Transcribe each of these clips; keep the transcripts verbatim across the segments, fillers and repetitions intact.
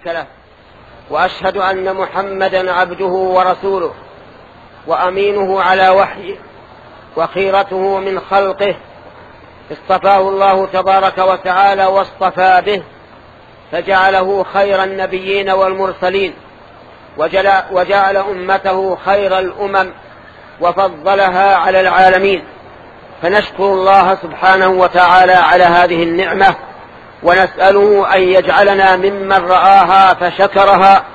له، وأشهد أن محمدا عبده ورسوله وأمينه على وحيه وخيرته من خلقه، اصطفاه الله تبارك وتعالى واصطفى به، فجعله خير النبيين والمرسلين، وجعل أمته خير الأمم وفضلها على العالمين. فنشكر الله سبحانه وتعالى على هذه النعمة، ونسأله أن يجعلنا ممن رآها فشكرها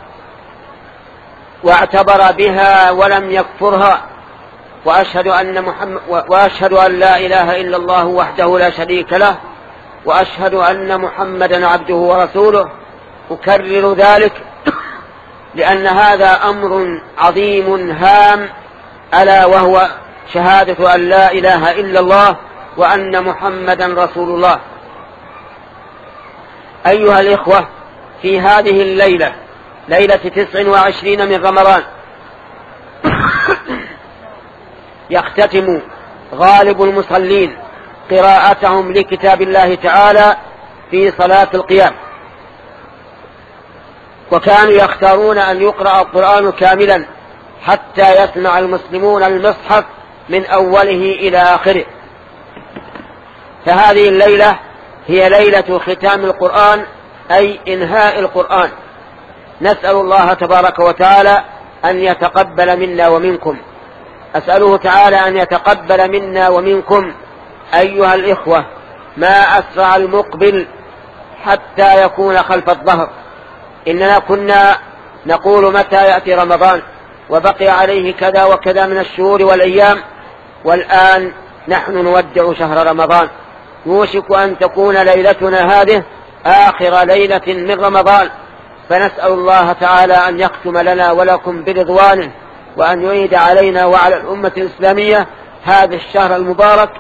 واعتبر بها ولم يكفرها. وأشهد أن, محمد وأشهد أن لا إله إلا الله وحده لا شريك له، وأشهد أن محمدا عبده ورسوله. أكرر ذلك لأن هذا أمر عظيم هام، ألا وهو شهادة أن لا إله إلا الله وأن محمدا رسول الله. أيها الإخوة، في هذه الليلة، ليلة تسع وعشرين من رمضان، يختتم غالب المصلين قراءتهم لكتاب الله تعالى في صلاة القيام، وكانوا يختارون أن يقرأ القرآن كاملا حتى يسمع المسلمون المصحف من أوله إلى آخره. فهذه الليلة هي ليلة ختام القرآن، أي إنهاء القرآن. نسأل الله تبارك وتعالى أن يتقبل منا ومنكم. أسأله تعالى أن يتقبل منا ومنكم. أيها الإخوة، ما أسرع المقبل حتى يكون خلف الظهر. إننا كنا نقول متى يأتي رمضان وبقي عليه كذا وكذا من الشهور والأيام، والآن نحن نودع شهر رمضان. يوشك أن تكون ليلتنا هذه آخر ليلة من رمضان، فنسأل الله تعالى أن يختم لنا ولكم برضوانه، وأن يعيد علينا وعلى الأمة الإسلامية هذا الشهر المبارك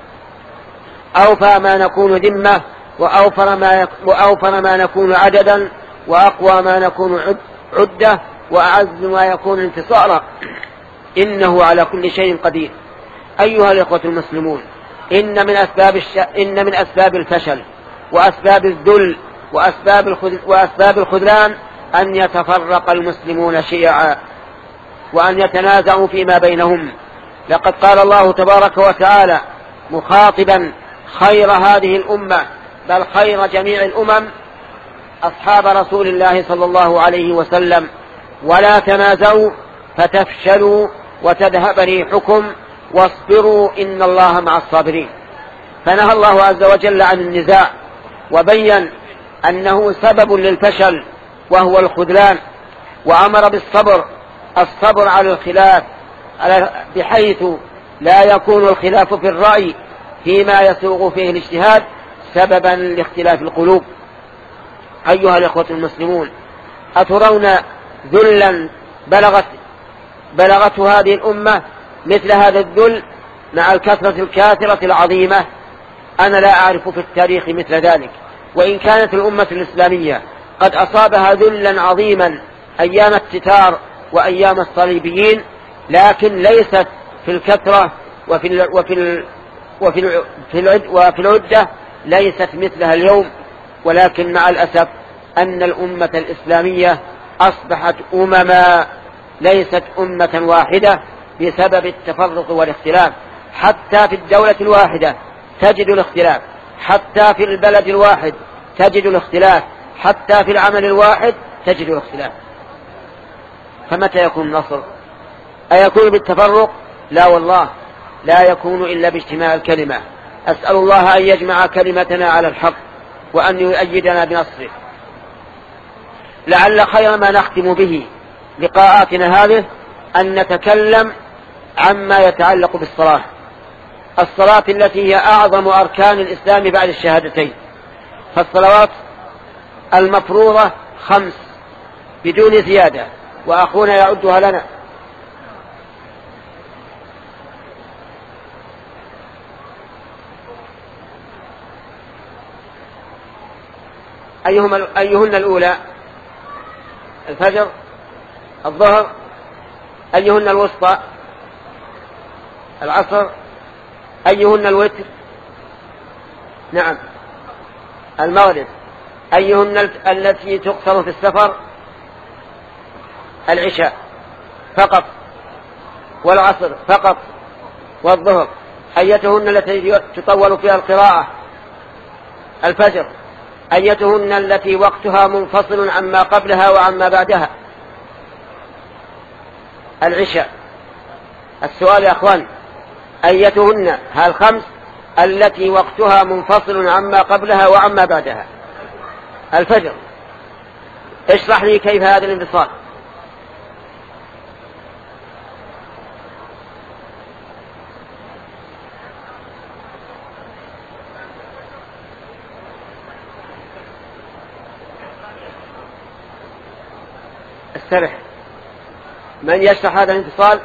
أوفى ما نكون ذمة، وأوفر ما, وأوفر ما نكون عددا، وأقوى ما نكون عدة، وأعز ما يكون انتصارا، إنه على كل شيء قدير. أيها الإخوة المسلمون، إن من أسباب, الش... إن من أسباب الفشل وأسباب الذل وأسباب, الخذ... وأسباب الخذلان أن يتفرق المسلمون شيعا وأن يتنازعوا فيما بينهم. لقد قال الله تبارك وتعالى مخاطبا خير هذه الأمة، بل خير جميع الأمم، أصحاب رسول الله صلى الله عليه وسلم: ولا تنازعوا فتفشلوا وتذهب ريحكم واصبروا إن الله مع الصابرين. فنهى الله عز وجل عن النزاع، وبين أنه سبب للفشل وهو الخذلان، وأمر بالصبر، الصبر على الخلاف، بحيث لا يكون الخلاف في الرأي فيما يسوغ فيه الاجتهاد سببا لاختلاف القلوب. أيها الإخوة المسلمون، أترون ذلا بلغت بلغته هذه الأمة مثل هذا الذل مع الكثرة الكاثرة العظيمة؟ أنا لا أعرف في التاريخ مثل ذلك. وإن كانت الأمة الإسلامية قد أصابها ذلا عظيما أيام التتار وأيام الصليبيين، لكن ليست في الكثرة وفي ال وفي ال وفي ال وفي, العد وفي العدة ليست مثلها اليوم. ولكن مع الأسف أن الأمة الإسلامية أصبحت أمما ليست أمة واحدة بسبب التفرق والاختلاف. حتى في الدولة الواحدة تجد الاختلاف، حتى في البلد الواحد تجد الاختلاف، حتى في العمل الواحد تجد الاختلاف. فمتى يكون النصر؟ أيكون بالتفرق؟ لا والله، لا يكون إلا باجتماع الكلمة. أسأل الله أن يجمع كلمتنا على الحق، وأن يؤيدنا بنصره. لعل خير ما نختم به لقاءاتنا هذه أن نتكلم عما يتعلق بالصلاة، الصلاة التي هي أعظم أركان الإسلام بعد الشهادتين. فالصلوات المفروضة خمس بدون زيادة، وأخونا يعدها لنا. أيهما أيهن الأولى؟ الفجر، الظهر. أيهن الوسطى؟ العصر. أيهن الوتر؟ نعم، المغرب. أيهن التي تقصر في السفر؟ العشاء فقط، والعصر فقط، والظهر. أيتهن التي تطول فيها القراءة؟ الفجر. أيتهن التي وقتها منفصل عما قبلها وعما بعدها؟ العشاء. السؤال يا أخوان، أيتهن هالخمس التي وقتها منفصل عما قبلها وعما بعدها؟ الفجر. اشرح لي كيف هذا الانفصال. استرح. من يشرح هذا الانفصال؟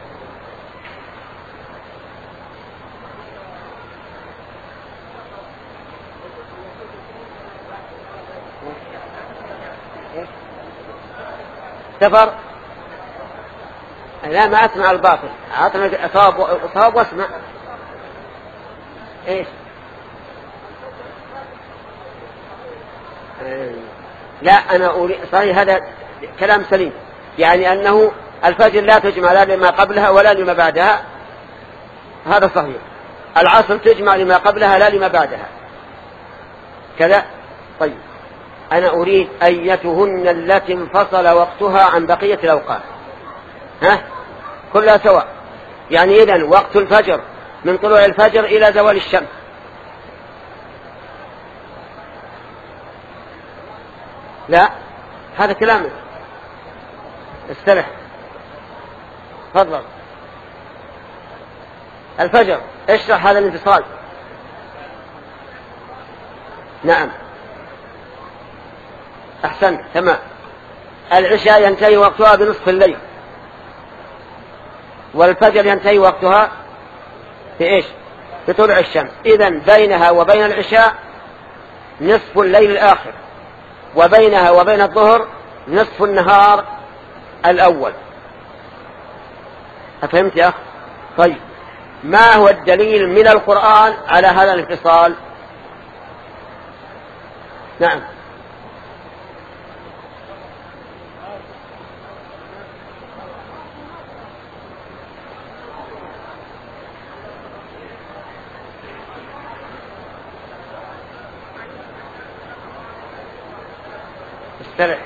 سفر. لا، ما أسمع الباطل، أعطنا صواب صواب واسمع. إيش؟ لا، أنا أريد صحيح هذا كلام سليم، يعني أنه الفجر لا تجمع لا لما قبلها ولا لما بعدها، هذا صحيح. العصر تجمع لما قبلها لا لما بعدها كذا. طيب، أنا أريد أيتهن التي انفصل وقتها عن بقية الأوقات. ها؟ كلها سواء، يعني إذن وقت الفجر من طلوع الفجر إلى زوال الشمس. لا، هذا كلامك. استرح. تفضل. الفجر، اشرح هذا الانفصال. نعم، أحسنت، تمام. العشاء ينتهي وقتها بنصف الليل، والفجر ينتهي وقتها في إيش؟ بطلوع الشمس. إذن بينها وبين العشاء نصف الليل الآخر، وبينها وبين الظهر نصف النهار الأول. أفهمت يا أخ؟ طيب، ما هو الدليل من القرآن على هذا الانفصال؟ نعم. استرح.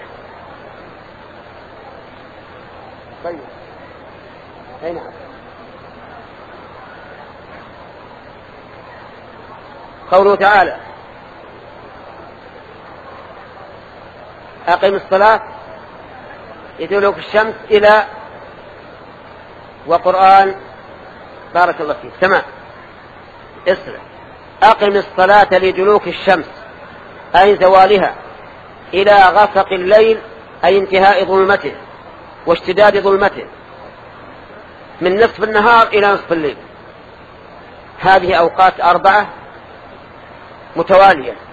طيب، أي نعم. قوله تعالى: أقم الصلاة لدلوك الشمس إلى وقرآن. بارك الله فيك، تمام. اسرع. أقم الصلاة لدلوك الشمس أي زوالها إلى غسق الليل أي انتهاء ظلمته واشتداد ظلمته، من نصف النهار إلى نصف الليل. هذه أوقات أربعة متوالية: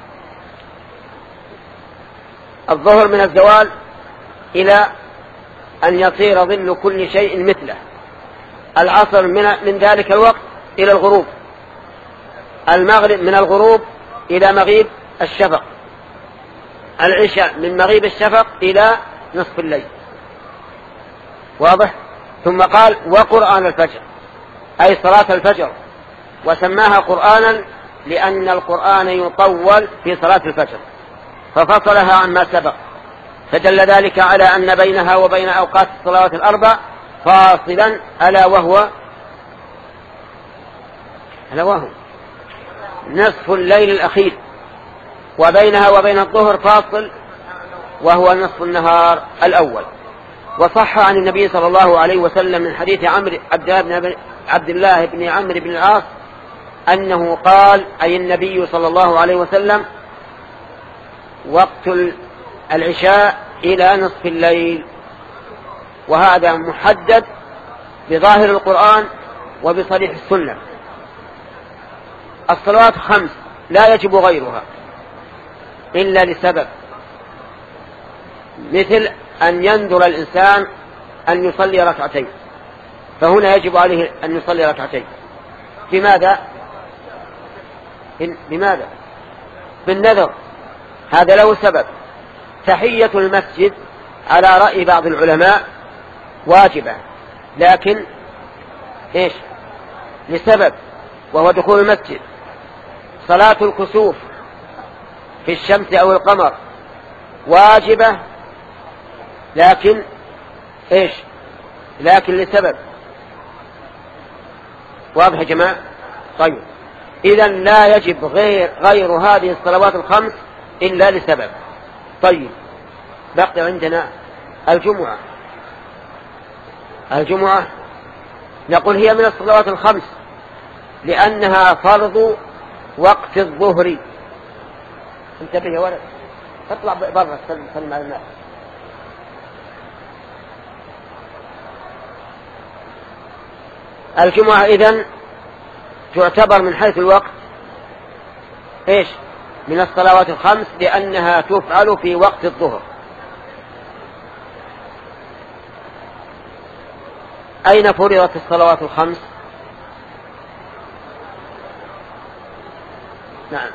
الظهر من الزوال إلى أن يصير ظل كل شيء مثله، العصر من, من ذلك الوقت إلى الغروب، المغرب من الغروب إلى مغيب الشفق، العشاء من مغيب الشفق إلى نصف الليل. واضح؟ ثم قال: وقرآن الفجر أي صلاة الفجر، وسماها قرآنا لأن القرآن يطول في صلاة الفجر ففصلها عما سبق، فدل ذلك على أن بينها وبين أوقات الصلوات الأربع فاصلا، ألا وهو ألا وهو نصف الليل الأخير، وبينها وبين الظهر فاصل وهو نصف النهار الأول. وصح عن النبي صلى الله عليه وسلم من حديث عمرو عبد الله بن عمرو بن العاص أنه قال، أي النبي صلى الله عليه وسلم: وقت العشاء إلى نصف الليل. وهذا محدد بظاهر القرآن وبصريح السنة. الصلوات خمس لا يجب غيرها إلا لسبب، مثل أن ينذر الإنسان أن يصلي ركعتين، فهنا يجب عليه أن يصلي ركعتين. بماذا؟ بماذا؟ بالنذر. هذا له سبب. تحية المسجد على رأي بعض العلماء واجبة، لكن إيش؟ لسبب، وهو دخول المسجد. صلاة الكسوف في الشمس أو القمر واجبة، لكن إيش؟ لكن لسبب. واضح يا جماعة؟ طيب، إذن لا يجب غير, غير هذه الصلوات الخمس إلا لسبب. طيب، بقي عندنا الجمعة. الجمعة نقول هي من الصلوات الخمس لأنها فرض وقت الظهر. انتبه يا ولد، اطلع برا سلم على الناس. الجمعة إذن تعتبر من حيث الوقت إيش؟ من الصلوات الخمس لأنها تفعل في وقت الظهر. أين فرضت الصلوات الخمس؟ نعم،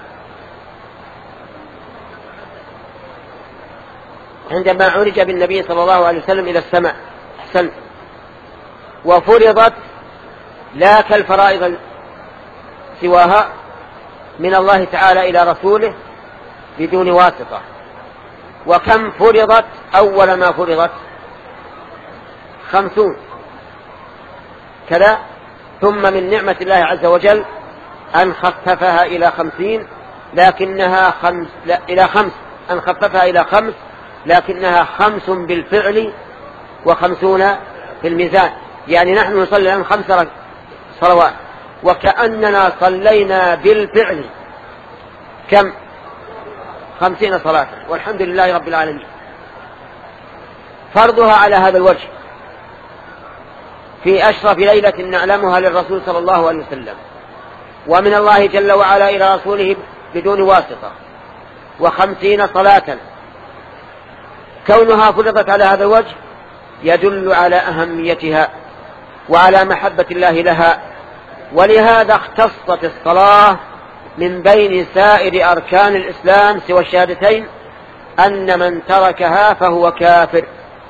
عندما عرج بالنبي صلى الله عليه وسلم إلى السماء. أحسنت. وفرضت لا كالفرائض سواها من الله تعالى إلى رسوله بدون واسطة. وكم فرضت أول ما فرضت؟ خمسون كذا. ثم من نعمة الله عز وجل أن خففها إلى خمسين، لكنها خمس لا إلى خمس أن خففها إلى خمس لكنها خمس بالفعل وخمسون في الميزان. يعني نحن نصلي الآن خمس صلوات وكأننا صلينا بالفعل كم؟ خمسين صلاة، والحمد لله رب العالمين. فرضها على هذا الوجه في أشرف ليلة نعلمها للرسول صلى الله عليه وسلم، ومن الله جل وعلا إلى رسوله بدون واسطة، وخمسين صلاة. كونها فرضت على هذا الوجه يدل على أهميتها وعلى محبة الله لها، ولهذا اختصت الصلاة من بين سائر أركان الإسلام سوى الشهادتين أن من تركها فهو كافر.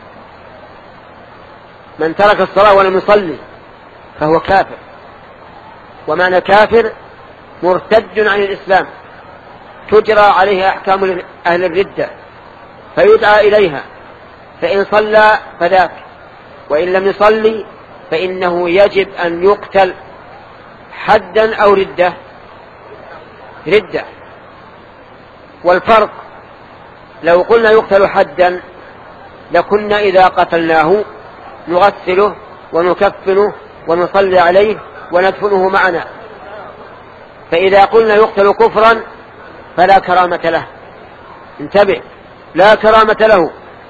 من ترك الصلاة ولم يصلي فهو كافر، ومعنى كافر مرتد عن الإسلام، تجرى عليه أحكام أهل الردة فيدعى إليها، فإن صلى فذاك، وإن لم يصلي فإنه يجب أن يقتل حدا أو ردة ردة. والفرق لو قلنا يقتل حدا لكنا إذا قتلناه نغسله ونكفنه ونصلي عليه وندفنه معنا، فإذا قلنا يقتل كفرا فلا كرامة له. انتبه، لا كرامة له،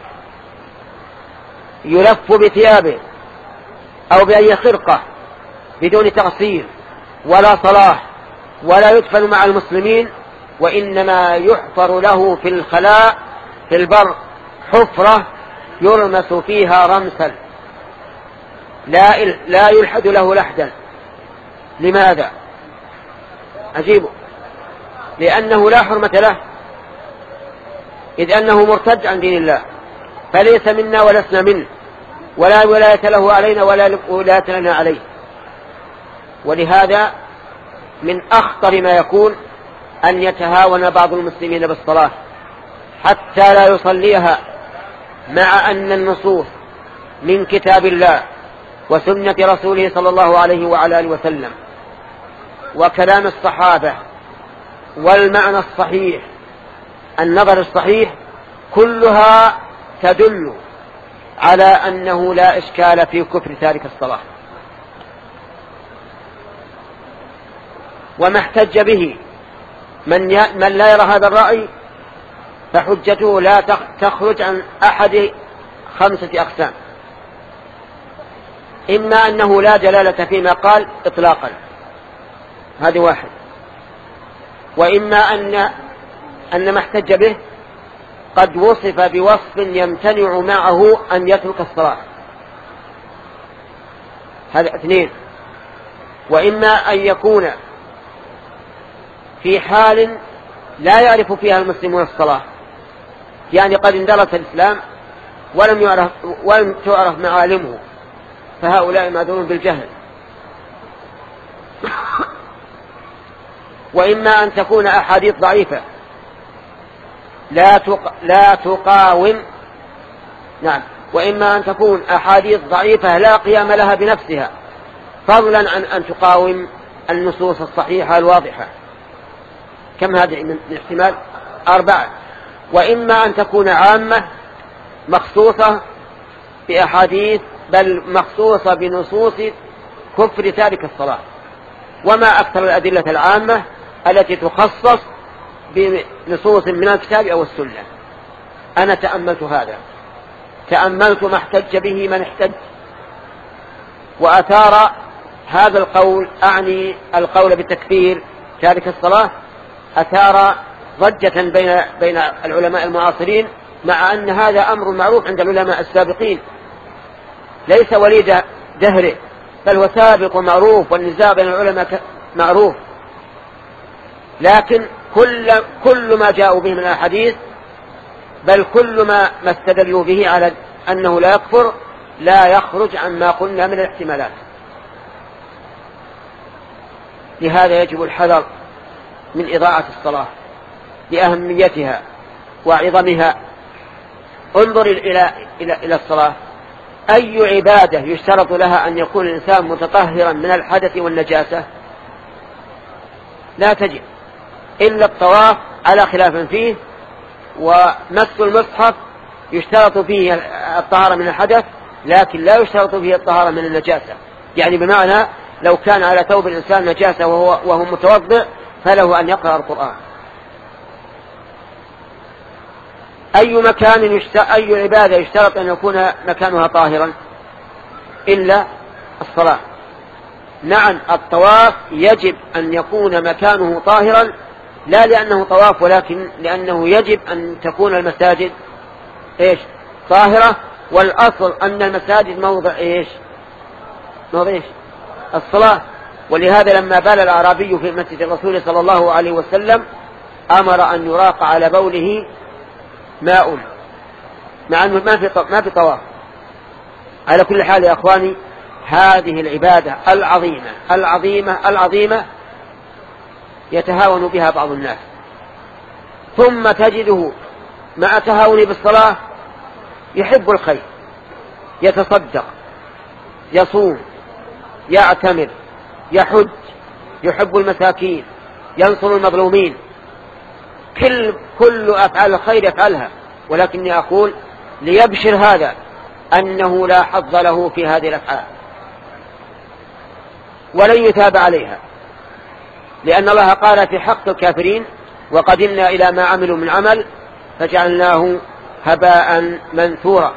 يلف بثيابه أو بأي خرقة بدون تقصير ولا صلاح، ولا يدفن مع المسلمين، وإنما يحفر له في الخلاء في البر حفرة يرمس فيها رمسا، لا لا يلحد له لحدا. لماذا؟ أجيبه، لأنه لا حرمة له، إذ أنه مرتد عن دين الله، فليس منا ولسنا منه، ولا ولاية له علينا ولا ولاية لنا عليه. ولهذا من أخطر ما يكون أن يتهاون بعض المسلمين بالصلاة حتى لا يصليها، مع أن النصوص من كتاب الله وسنة رسوله صلى الله عليه وعلى آله وسلم وكلام الصحابة والمعنى الصحيح النظر الصحيح كلها تدل على أنه لا إشكال في كفر تارك الصلاة. وما احتج به من, ي... من لا يرى هذا الرأي فحجته لا تخرج عن أحد خمسة أقسام: إما أنه لا دلالة فيما قال إطلاقا، هذه واحد، وإما أن أن ما احتج به قد وصف بوصف يمتنع معه أن يترك الصلاة، هذا اثنين، وإما أن يكون في حال لا يعرف فيها المسلمون الصلاة، يعني قد اندرس الإسلام ولم يعرف ولم تعرف معالمه، فهؤلاء معذورون بالجهل. وإما أن تكون أحاديث ضعيفة لا تق... لا تقاوم نعم وإما أن تكون أحاديث ضعيفة لا قيام لها بنفسها، فضلا عن أن تقاوم النصوص الصحيحة الواضحة. كم هذه من احتمال؟ أربعة. وإما أن تكون عامة مخصوصة بأحاديث، بل مخصوصة بنصوص كفر تارك الصلاة. وما أكثر الأدلة العامة التي تخصص بنصوص من الكتاب أو السنة. أنا تأملت هذا، تأملت ما احتج به من احتج، وأثار هذا القول، أعني القول بتكفير تارك الصلاة، أثار ضجة بين بين العلماء المعاصرين، مع أن هذا أمر معروف عند العلماء السابقين، ليس وليد دهره، بل هو سابق ومعروف، والنزاع بين العلماء معروف. لكن كل كل ما جاءوا به من الحديث، بل كل ما ما استدلوا به على أنه لا يكفر، لا يخرج عما قلنا من الاحتمالات. لهذا يجب الحذر من إضاعة الصلاة لأهميتها وعظمها. انظر إلى إلى إلى الصلاة، أي عبادة يشترط لها أن يكون الإنسان متطهرا من الحدث والنجاسة؟ لا تجد إلا الطواف على خلاف فيه، ومس المصحف يشترط فيه الطهارة من الحدث، لكن لا يشترط فيه الطهارة من النجاسة. يعني بمعنى لو كان على ثوب الإنسان نجاسة وهو, وهو متوضئ فله أن يقرأ القرآن. أي مكان يشترط، أي عبادة يشترط أن يكون مكانها طاهرا إلا الصلاة؟ نعم، الطواف يجب أن يكون مكانه طاهرا، لا لأنه طواف، ولكن لأنه يجب أن تكون المساجد إيش؟ طاهرة. والأصل أن المساجد موضع إيش؟ موضع إيش؟ الصلاة. ولهذا لما بال الأعرابي في مسجد الرسول صلى الله عليه وسلم أمر أن يراق على بوله ماء، مع أنه ما في ما في طواف. على كل حال يا أخواني، هذه العبادة العظيمة العظيمة العظيمة يتهاون بها بعض الناس، ثم تجده مع تهاونه بالصلاة يحب الخير، يتصدق، يصوم، يعتمر، يحج، يحب المساكين، ينصر المظلومين، كل كل أفعال الخير يفعلها. ولكني أقول ليبشر هذا أنه لا حظ له في هذه الأفعال، ولن يتاب عليها، لأن الله قال في حق الكافرين: وقدمنا إلى ما عملوا من عمل فجعلناه هباء منثورا.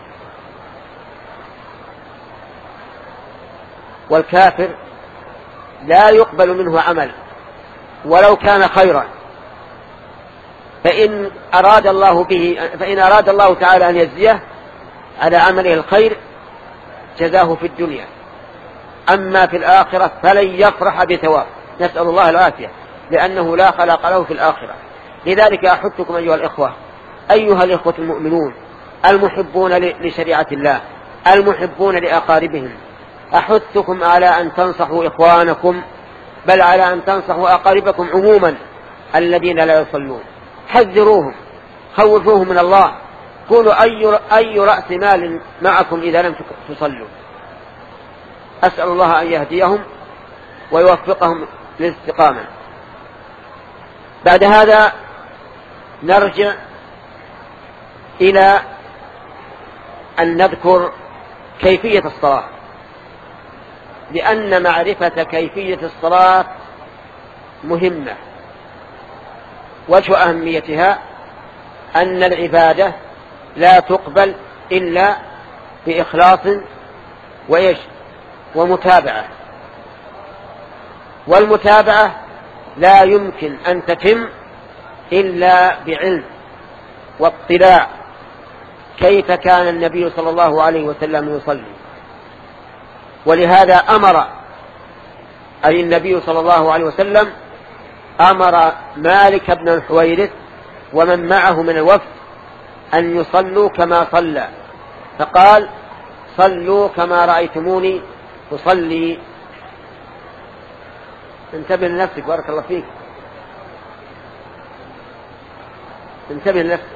والكافر لا يقبل منه عمل ولو كان خيرا، فإن أراد الله به فإن أراد الله تعالى أن يجزيه على عمله الخير جزاه في الدنيا، أما في الآخرة فلن يفرح بثواب، نسأل الله العافية، لأنه لا خلق له في الآخرة. لذلك أحثكم أيها الإخوة، أيها الإخوة المؤمنون المحبون لشريعة الله، المحبون لأقاربهم، أحثكم على أن تنصحوا إخوانكم، بل على أن تنصحوا أقاربكم عموما الذين لا يصلون. حذروهم، خوفوهم من الله، قولوا أي أي رأس مال معكم إذا لم تصلوا. أسأل الله أن يهديهم ويوفقهم للاستقامة. بعد هذا نرجع إلى أن نذكر كيفية الصلاة، لأن معرفة كيفية الصلاة مهمة. وجه أهميتها أن العبادة لا تقبل إلا بإخلاص وإيش ومتابعة، والمتابعة لا يمكن أن تتم إلا بعلم واطلاع كيف كان النبي صلى الله عليه وسلم يصلي. ولهذا أمر أي النبي صلى الله عليه وسلم أمر مالك بن الحويرث ومن معه من الوفد أن يصلوا كما صلى، فقال صلوا كما رأيتموني أصلي. انتبه لنفسك بارك الله فيك، انتبه لنفسك.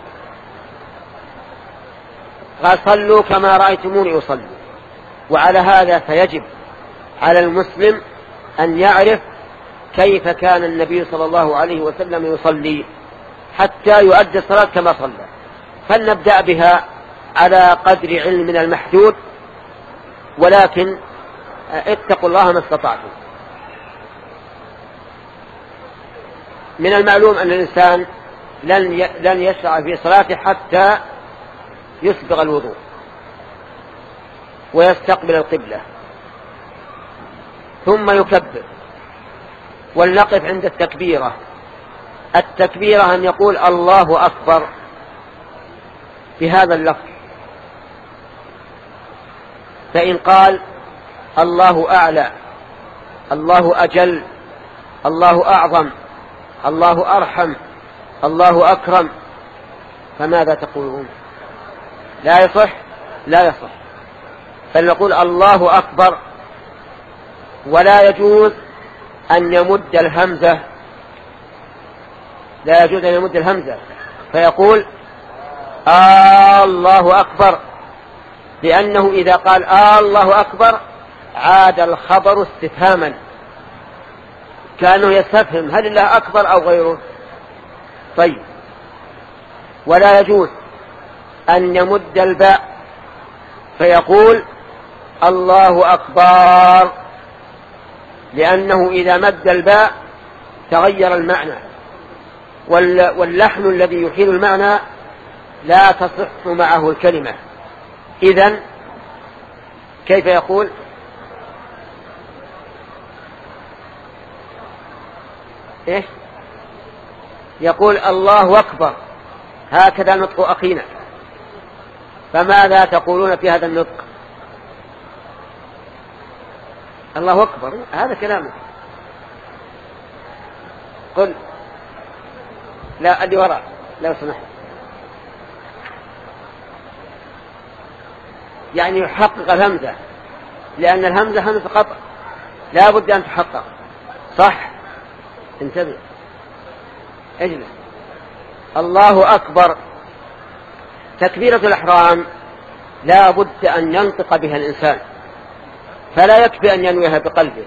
قال صلوا كما رأيتموني أصلي. وعلى هذا فيجب على المسلم أن يعرف كيف كان النبي صلى الله عليه وسلم يصلي حتى يؤدي الصلاة كما صلى. فلنبدأ بها على قدر علمنا المحدود، ولكن اتقوا الله ما استطعتم. من المعلوم أن الإنسان لن لن يشرع في صلاته حتى يسبغ الوضوء ويستقبل القبلة ثم يكبر. ولنقف عند التكبيرة. التكبيرة أن يقول الله أكبر بهذا اللفظ، فإن قال الله أعلى، الله أجل، الله أعظم، الله أرحم، الله أكرم، فماذا تقولون؟ لا يصح، لا يصح. فلنقول الله أكبر، ولا يجوز أن يمد الهمزة، لا يجوز أن يمد الهمزة فيقول آه الله أكبر، لأنه إذا قال آه الله أكبر عاد الخبر استفهاما، كأنه يستفهم هل الله أكبر أو غيره. طيب، ولا يجوز أن يمد الباء فيقول الله أكبر، لأنه إذا مد الباء تغير المعنى، واللحن الذي يحيل المعنى لا تصح معه الكلمة. إذن كيف يقول؟ إيش؟ يقول الله أكبر، هكذا نطق أخينا. فماذا تقولون في هذا النطق؟ الله أكبر، هذا كلامه. قل لا أدي وراء لو سمحت، يعني يحقق الهمزة، لأن الهمزة همزة قطع لا بد أن تحقق. صح؟ انتبه، اجلس. الله أكبر تكبيرة الإحرام لا بد أن ينطق بها الإنسان، فلا يكفي أن ينويها بقلبه،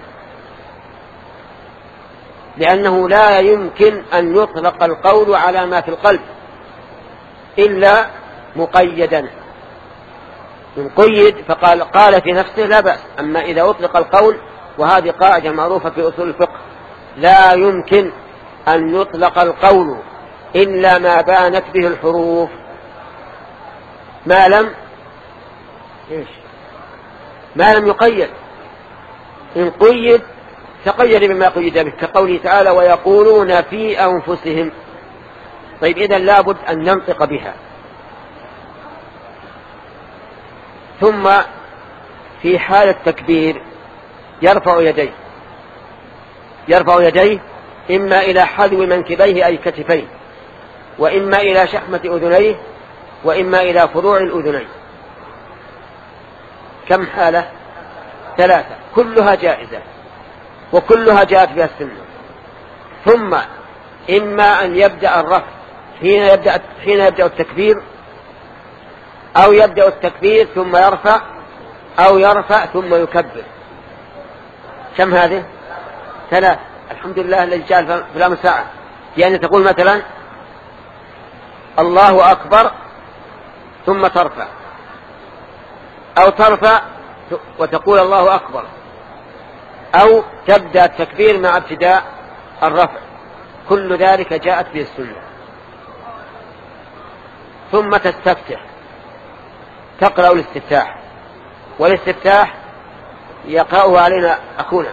لأنه لا يمكن أن يطلق القول على ما في القلب إلا مقيدا. من قيد فقال قال في نفسه لا بأس. أما إذا أطلق القول، وهذه قاعدة معروفة في أصول الفقه، لا يمكن أن يطلق القول إلا ما بانت به الحروف، ما لم إيش ما لم يقيد. إن قيد تقيد بما قيد به، كقوله تعالى ويقولون في أنفسهم. طيب، إذن لابد أن ننطق بها. ثم في حال التكبير يرفع يديه، يرفع يديه إما إلى حذو منكبيه أي كتفيه، وإما إلى شحمة أذنيه، وإما إلى فروع الأذنين. كم حالة؟ ثلاثة، كلها جائزة وكلها جاءت بها السنة. ثم إما أن يبدأ الرفع حين يبدأ, حين يبدأ التكبير، أو يبدأ التكبير ثم يرفع، أو يرفع ثم يكبر. كم هذه؟ ثلاث. الحمد لله الذي جعل فلام ساعة، يعني تقول مثلا الله أكبر ثم ترفع، أو ترفع وتقول الله أكبر، أو تبدأ التكبير مع ابتداء الرفع. كل ذلك جاءت به السنة. ثم تستفتح، تقرأ الاستفتاح، والاستفتاح يقرأه علينا أخونا.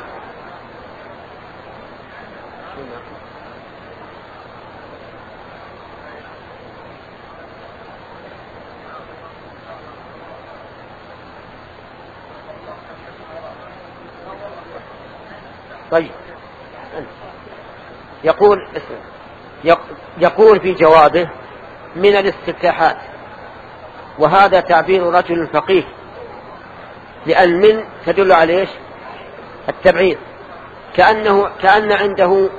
طيب، يقول يقول في جوابه: من الاستفتاحات. وهذا تعبير رجل فقيه، لأن من تدل على إيش؟ التبعيد، كأنه كأن عنده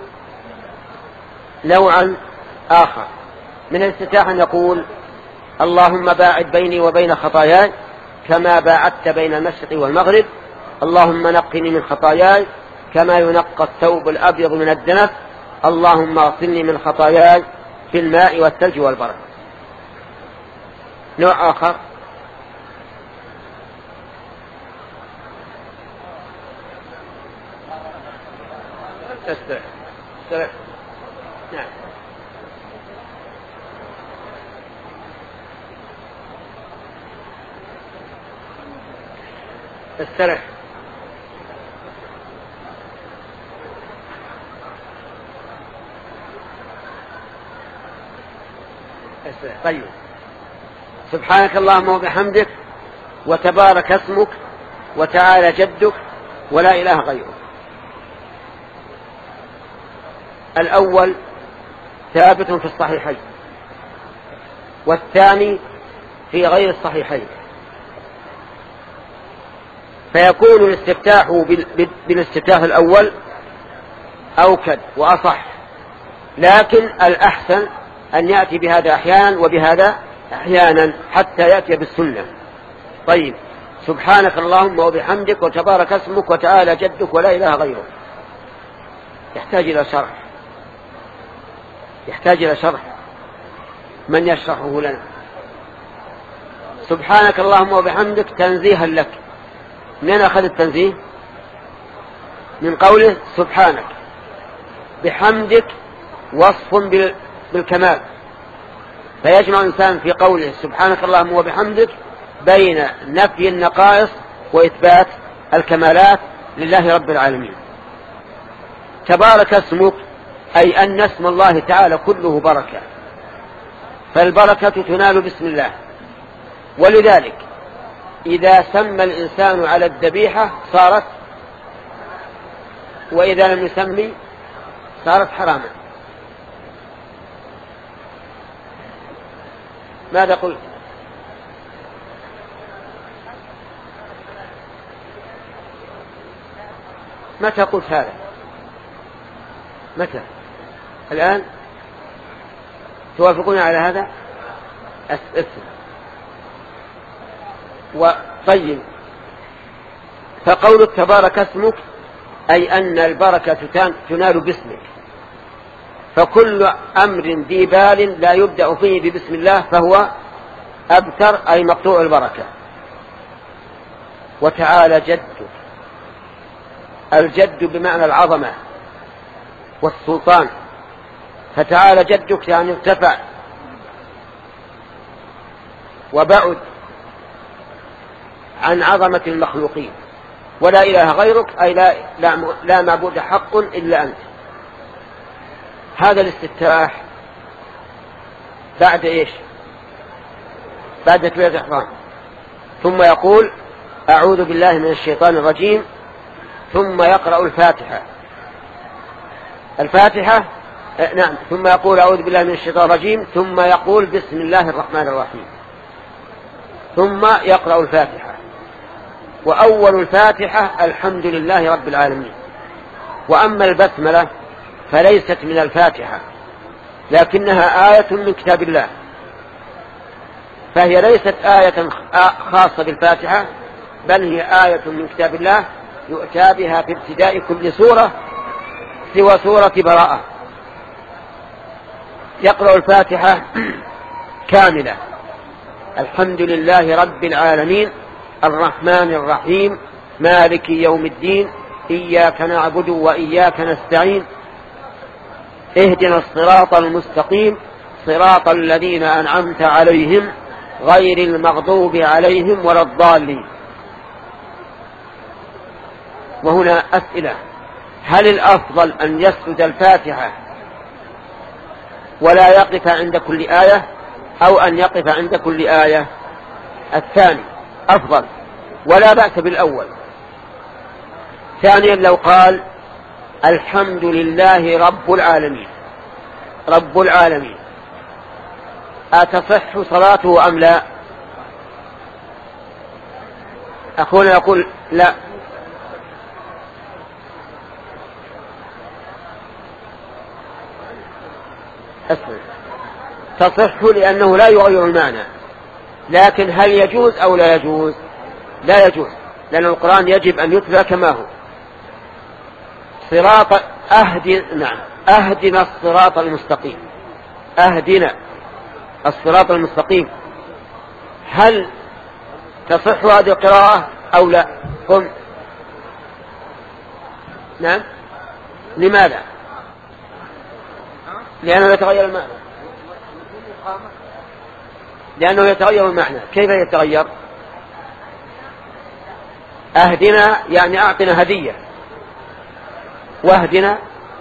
نوعا آخر. من الاستفتاح أن يقول: اللهم باعد بيني وبين خطاياي كما باعدت بين المشرق والمغرب، اللهم نقني من خطاياي كما ينقى الثوب الأبيض من الدنس، اللهم اغسلني من خطاياي في الماء والثلج والبرد. نوع آخر: استرح استرح نعم استرح استرح طيب. سبحانك اللهم وبحمدك وتبارك اسمك وتعالى جدك ولا إله غيرك. الأول ثابت في الصحيحين، والثاني في غير الصحيحين، فيكون الاستفتاح بالاستفتاح الأول أوكد وأصح، لكن الأحسن أن يأتي بهذا أحيانا وبهذا أحيانا حتى يأتي بالسنة. طيب، سبحانك اللهم وبحمدك وتبارك اسمك وتعالى جدك ولا إله غيرك، يحتاج إلى شرح، يحتاج إلى شرح. من يشرحه لنا؟ سبحانك اللهم وبحمدك تنزيها لك. من أخذ التنزيه؟ من قوله سبحانك. بحمدك وصف بالكمال، فيجمع الإنسان في قوله سبحانك اللهم وبحمدك بين نفي النقائص وإثبات الكمالات لله رب العالمين. تبارك اسمك، أي أن اسم الله تعالى كله بركة، فالبركة تنال بسم الله، ولذلك إذا سمى الإنسان على الذبيحة صارت، وإذا لم يسمي صارت حراما. ماذا قلت؟ متى قلت هذا؟ متى؟ الآن توافقون على هذا؟ أسئلة. وطيب، فقول تبارك اسمك أي أن البركة تنال باسمك، فكل أمر ذي بال لا يبدأ فيه ببسم الله فهو أبتر، أي مقطوع البركة. وتعالى جدك، الجد بمعنى العظمة والسلطان، فتعالى جدك يعني ارتفع وبعد عن عظمة المخلوقين، ولا إله غيرك، أي لا, لا, لا معبود حق إلا أنت. هذا الاستفتاح بعد إيش؟ بعد تكبيرة الإحرام، ثم يقول أعوذ بالله من الشيطان الرجيم، ثم يقرأ الفاتحة. الفاتحة نعم، ثم يقول أعوذ بالله من الشيطان الرجيم، ثم يقول بسم الله الرحمن الرحيم، ثم يقرأ الفاتحة. وأول الفاتحة الحمد لله رب العالمين. وأما البسملة فليست من الفاتحة، لكنها آية من كتاب الله، فهي ليست آية خاصة بالفاتحة، بل هي آية من كتاب الله يؤتى بها في ابتداء كل سورة سوى سورة براءة. يقرأ الفاتحة كاملة: الحمد لله رب العالمين الرحمن الرحيم مالك يوم الدين إياك نعبد وإياك نستعين اهدنا الصراط المستقيم صراط الذين أنعمت عليهم غير المغضوب عليهم ولا الضالين. وهنا أسئلة: هل الأفضل أن يسجد الفاتحة ولا يقف عند كل آية، أو أن يقف عند كل آية؟ الثاني أفضل، ولا بأس بالأول. ثانيا، لو قال الحمد لله رب العالمين، رب العالمين، أتصح صلاته أم لا؟ أخونا يقول لا. أسمع، تصح لأنه لا يغير المعنى، لكن هل يجوز أو لا يجوز؟ لا يجوز، لأن القرآن يجب أن يتلى كما هو. صراط أهدنا، نعم، أهدنا الصراط المستقيم، أهدنا الصراط المستقيم، هل تصح هذه القراءة أو لا؟ قم. نعم. لماذا؟ لأنه يتغير المعنى، لأنه يتغير المعنى. كيف يتغير؟ أهدنا يعني أعطنا هدية، واهدنا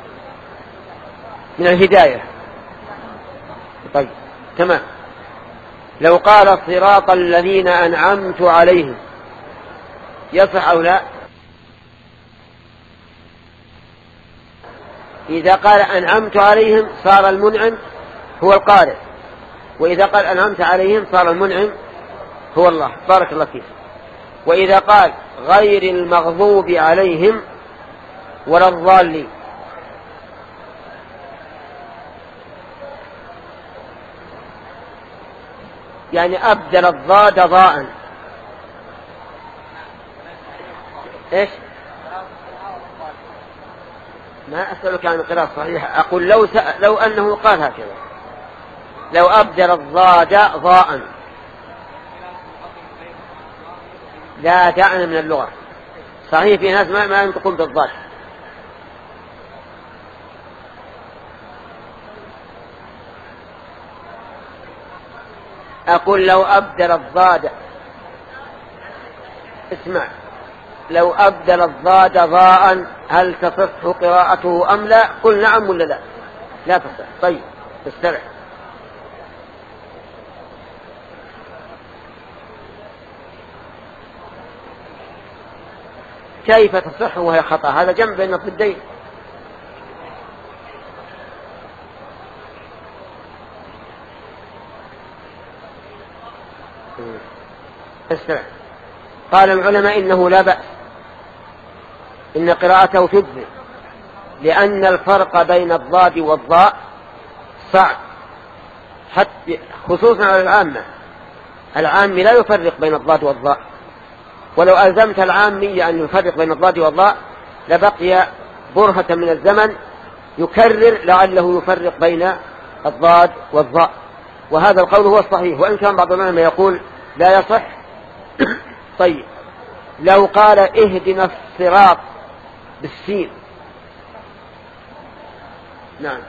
من الهداية. طيب تمام. لو قال صراط الذين أنعمت عليهم يصح أو لا؟ إذا قال أنعمت عليهم صار المنعم هو القارئ، وإذا قال أنعمت عليهم صار المنعم هو الله. بارك الله فيك. وإذا قال غير المغضوب عليهم ولا الضالين يعني أبدل الضاد ضاء. إيش؟ ما أسألك عن القراءة الصحيحة، أقول لو سأل لو أنه قال هكذا، لو أبدل الضاد ضاء. لا دعنا من اللغة، صحيح في ناس ما ما ينطقون بالضاد. أقول لو أبدل الضاد، اسمع، لو أبدل الضاد ضاء هل تصح قراءته أم لا؟ قل نعم ولا لا؟ لا تصح. طيب استرح. كيف تصح وهي خطأ؟ هذا جنب بين الضدين. استرح. قال العلماء إنه لا بأس، إن قراءته تجزئ، لأن الفرق بين الضاد والضاء صعب، حتى خصوصا على العامة. العام لا يفرق بين الضاد والضاء، ولو ألزمت العامي أن يفرق بين الضاد والضاء لبقي برهة من الزمن يكرر لعله يفرق بين الضاد والضاء، وهذا القول هو الصحيح، وإن كان بعض العلماء يقول لا يصح. طيب لو قال اهدنا الصراط بالسين، نعم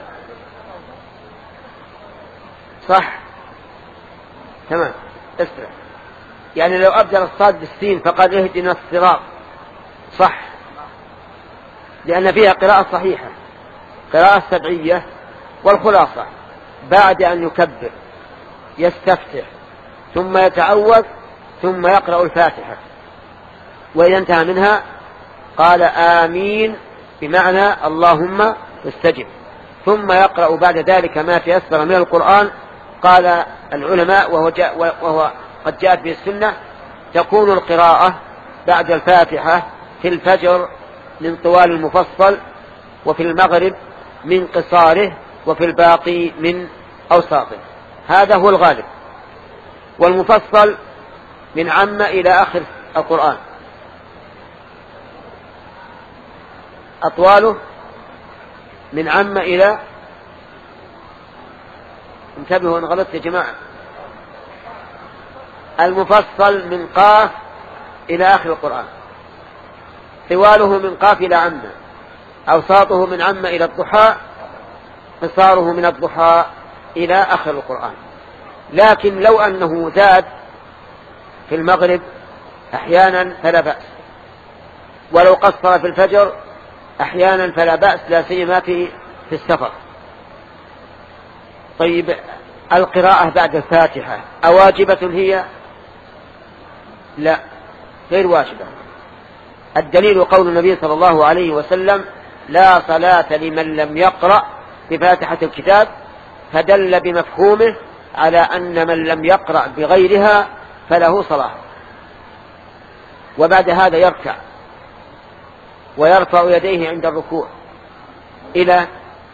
صح تمام. اسرع، يعني لو أبدل الصاد بالسين فقال اهدنا الصراط صح، لأن فيها قراءة صحيحة، قراءة سبعية. والخلاصة بعد أن يكبر يستفتح ثم يتعوذ ثم يقرأ الفاتحة، وإذا انتهى منها قال آمين بمعنى اللهم استجب، ثم يقرأ بعد ذلك ما تيسر من القرآن. قال العلماء وهو, جاء وهو قد جاءت به السنة تكون القراءة بعد الفاتحة في الفجر من طوال المفصل، وفي المغرب من قصاره، وفي الباقي من أوساطه. هذا هو الغالب. والمفصل من عم إلى آخر القرآن، أطواله من عم إلى، انتبهوا أن غلطت يا جماعة، المفصل من قاف إلى آخر القرآن، طواله من قاف إلى عم، أوساطه من عم إلى الضحى، قصاره من الضحى إلى آخر القرآن. لكن لو أنه زاد في المغرب أحيانا فلا بأس، ولو قصر في الفجر أحيانا فلا بأس، لا سيما في في السفر. طيب القراءة بعد الفاتحة أواجبة هي؟ لا، غير واجبة. الدليل قول النبي صلى الله عليه وسلم لا صلاة لمن لم يقرأ بفاتحة الكتاب، فدل بمفهومه على أن من لم يقرأ بغيرها فله صلاة. وبعد هذا يركع ويرفع يديه عند الركوع إلى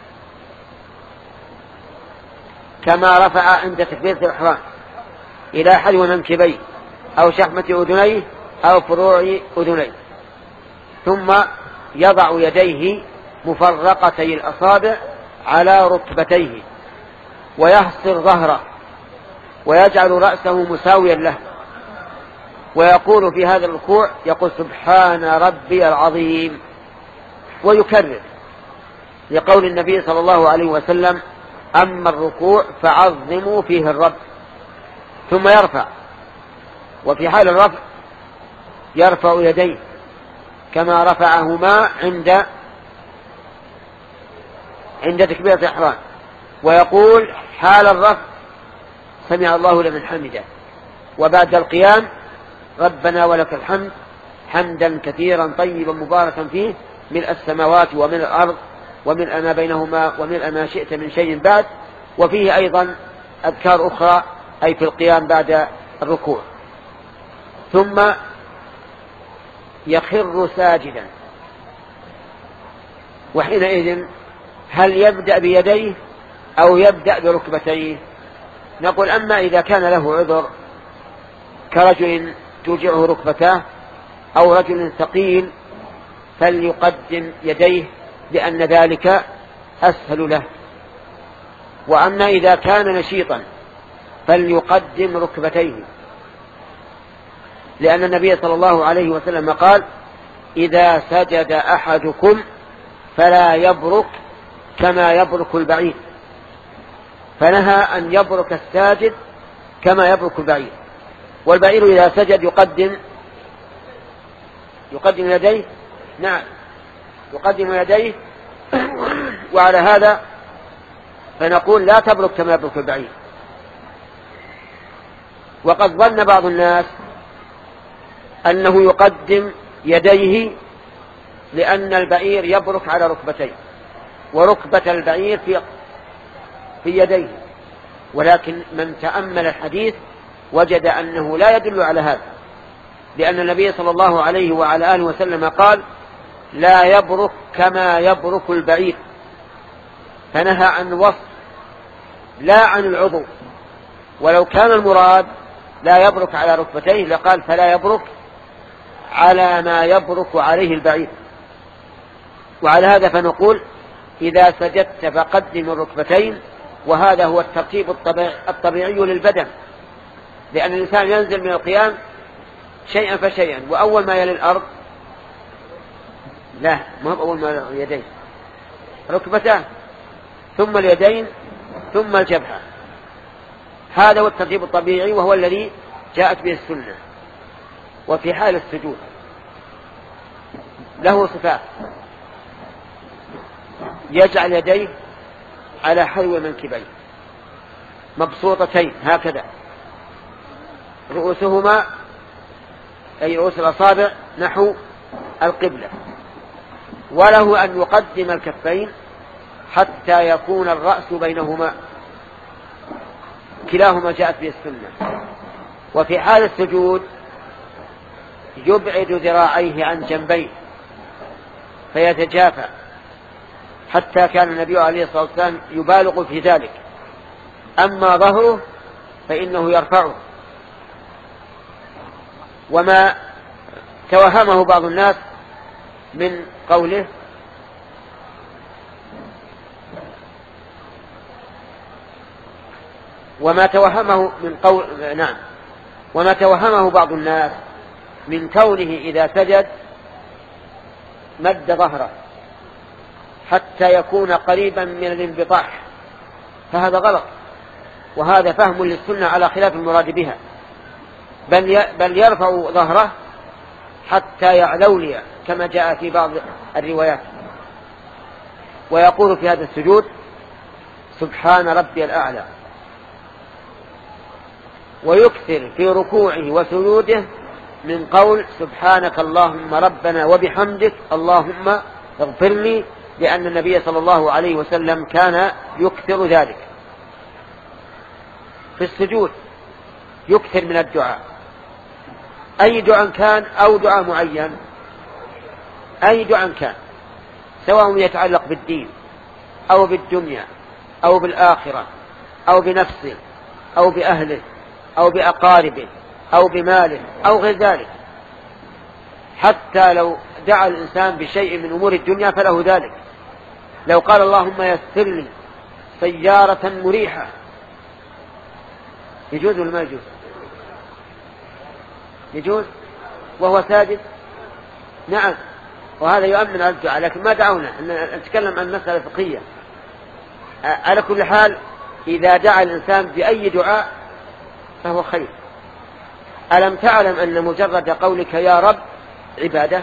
كما رفع عند تكبيرة الإحرام إلى حلو منكبيه أو شحمة أذنيه أو فروع أذنيه، ثم يضع يديه مفرقتي الأصابع على ركبتيه ويحصر ظهره ويجعل رأسه مساويا له، ويقول في هذا الركوع يقول سبحان ربي العظيم، ويكرر لقول النبي صلى الله عليه وسلم أما الركوع فعظموا فيه الرب، ثم يرفع. وفي حال الرفع يرفع يديه كما رفعهما عند عند تكبيرة الإحرام، ويقول حال الرفع سمع الله لمن حمده، وبعد القيام ربنا ولك الحمد حمدا كثيرا طيبا مباركا فيه ملء السماوات وملء الأرض وملء ما بينهما وملء ما شئت من شيء بعد. وفيه أيضا أذكار أخرى أي في القيام بعد الركوع. ثم يخر ساجدا، وحينئذ هل يبدأ بيديه أو يبدأ بركبتيه؟ نقول أما إذا كان له عذر كرجل توجعه ركبتاه أو رجل ثقيل فليقدم يديه لأن ذلك أسهل له. وأما إذا كان نشيطا فليقدم ركبتيه، لأن النبي صلى الله عليه وسلم قال إذا سجد أحدكم فلا يبرك كما يبرك البعير، فنهى أن يبرك الساجد كما يبرك البعير. والبعير إذا سجد يقدم يقدم يديه، نعم يقدم يديه وعلى هذا فنقول لا تبرك كما يبرك البعير. وقد ظن بعض الناس أنه يقدم يديه لأن البعير يبرك على ركبتيه وركبة البعير في في يديه، ولكن من تأمل الحديث وجد أنه لا يدل على هذا، لأن النبي صلى الله عليه وعلى آله وسلم قال لا يبرك كما يبرك البعير، فنهى عن الوصف لا عن العضو. ولو كان المراد لا يبرك على ركبتيه لقال فلا يبرك على ما يبرك عليه البعير. وعلى هذا فنقول إذا سجدت فقدم الركبتين، وهذا هو الترتيب الطبيعي للبدن، لأن الإنسان ينزل من القيام شيئا فشيئا، وأول ما يلي الأرض لا ما هو أول ما اليدين ركبتان ثم اليدين ثم الجبهة، هذا هو الترتيب الطبيعي وهو الذي جاءت به السنة. وفي حال السجود له صفات، يجعل يديه على حلو منكبيه مبسوطتين هكذا، رؤوسهما أي رؤوس الأصابع نحو القبلة، وله أن يقدم الكفين حتى يكون الرأس بينهما، كلاهما جاءت به السنة. وفي حال السجود يبعد ذراعيه عن جنبيه فيتجافى، حتى كان النبي عليه الصلاة والسلام يبالغ في ذلك. أما ظهره فإنه يرفعه. وما توهمه بعض الناس من قوله وما توهمه من قول نعم وما توهمه بعض الناس من كونه إذا سجد مد ظهره حتى يكون قريبا من الانبطاح، فهذا غلط، وهذا فهم للسنة على خلاف المراد بها، بل بل يرفع ظهره حتى يعلولي كما جاء في بعض الروايات، ويقول في هذا السجود سبحان ربي الأعلى، ويكثر في ركوعه وسجوده من قول سبحانك اللهم ربنا وبحمدك اللهم اغفر لي لأن النبي صلى الله عليه وسلم كان يكثر ذلك في السجود، يكثر من الدعاء، أي دعاء كان أو دعاء معين، أي دعاء كان، سواء يتعلق بالدين أو بالدنيا أو بالآخرة أو بنفسه أو بأهله أو بأقاربه أو بماله أو غير ذلك. حتى لو دعا الإنسان بشيء من أمور الدنيا فله ذلك. لو قال اللهم يسر لي سيارة مريحة، يجوز ولا ما يجوز؟ يجوز وهو ساجد؟ نعم، وهذا يؤمن على الدعاء، لكن ما دعونا أن نتكلم عن مسألة فقهية. على كل حال إذا دعا الإنسان بأي دعاء فهو خير. ألم تعلم أن مجرد قولك يا رب عبادة،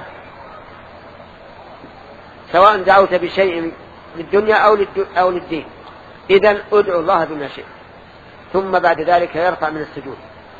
سواء دعوت بشيء للدنيا أو للدين؟ إذن ادعو الله بما شئت، ثم بعد ذلك يرفع من السجود.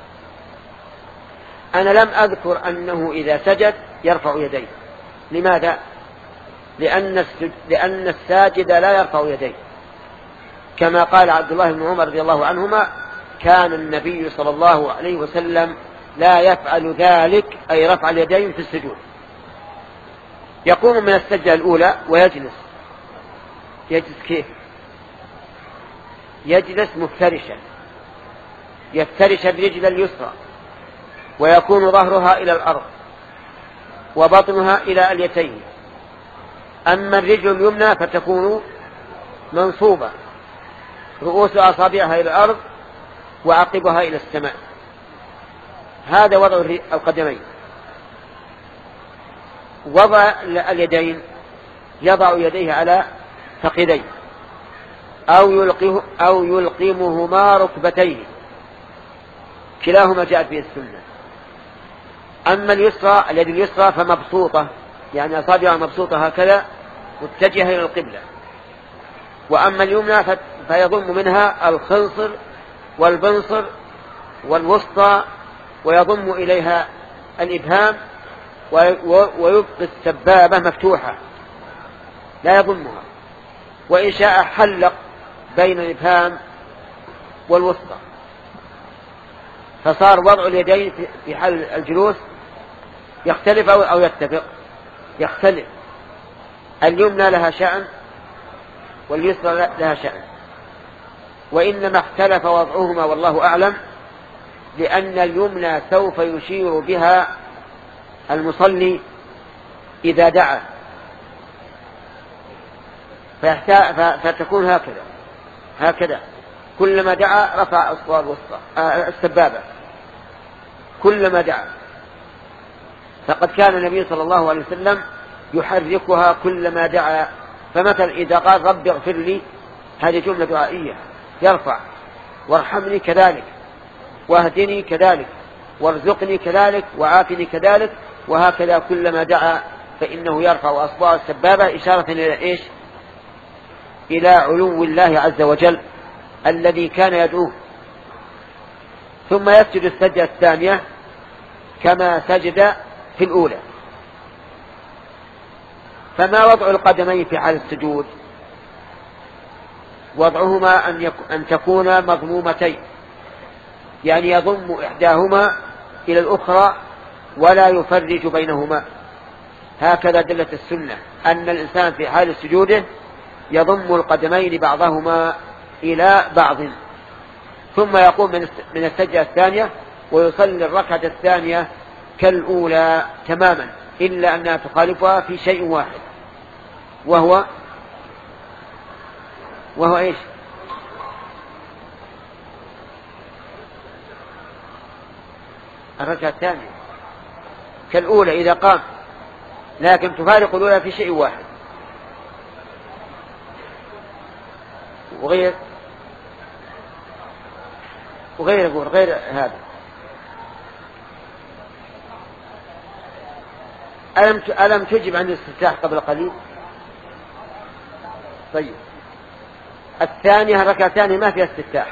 أنا لم أذكر أنه إذا سجد يرفع يديه. لماذا؟ لأن, لأن الساجد لا يرفع يديه، كما قال عبد الله بن عمر رضي الله عنهما: كان النبي صلى الله عليه وسلم لا يفعل ذلك، أي رفع اليدين في السجود. يقوم من السجدة الأولى ويجلس. يجلس كيف؟ يجلس مفترشا، يفترش الرجل اليسرى ويكون ظهرها إلى الأرض وبطنها إلى اليتين. أما الرجل اليمنى فتكون منصوبة، رؤوس أصابعها إلى الأرض وعقبها إلى السماء. هذا وضع القدمين. وضع اليدين، يضع يديه على فخذيه أو يلقيه أو يلقمهما ركبتيه، كلاهما جاءت به السنة. أما اليسرى، اليد اليسرى فمبسوطة، يعني أصابعها مبسوطة هكذا متجهة إلى القبلة. وأما اليمنى فيضم منها الخنصر والبنصر والوسطى، ويضم إليها الإبهام، ويبقي السبابة مفتوحة لا يضمها، وإن شاء حلق بين الإبهام والوسطى. فصار وضع اليدين في حال الجلوس يختلف أو يتفق؟ يختلف. اليمنى لها شأن واليسرى لها شأن، وإنما اختلف وضعهما والله أعلم لأن اليمنى سوف يشير بها المصلي إذا دعا، فتكون هكذا هكذا كلما دعا رفع أصبع الوسطى السبابة كلما دعا. فقد كان النبي صلى الله عليه وسلم يحركها كلما دعا. فمثلا إذا قال رب اغفر لي، هذه جملة دعائية، يرفع، وارحمني كذلك، واهدني كذلك، وارزقني كذلك، وعافني كذلك، وهكذا كلما دعا فإنه يرفع أصبع السبابة إشارة إلى إيش؟ إلى علو الله عز وجل الذي كان يدعوه. ثم يسجد السجدة الثانية كما سجد في الأولى. فما وضع القدمين في حال السجود؟ وضعهما أن, يك... أن تكون مضمومتين، يعني يضم إحداهما إلى الأخرى ولا يفرج بينهما. هكذا دلت السنة أن الإنسان في حال سجوده يضم القدمين بعضهما إلى بعض، ثم يقوم من السجدة الثانية ويصلي الركعة الثانية كالأولى تماما، إلا أنها تخالفها في شيء واحد، وهو وهو إيش؟ الركعة الثانية كالأولى إذا قام، لكن تفارق الأولى في شيء واحد. وغير وغير يقول غير هذا. ألم ألم تجب عن الاستفتاح قبل قليل؟ طيب، الثانية الركعة الثانية ما فيها استفتاح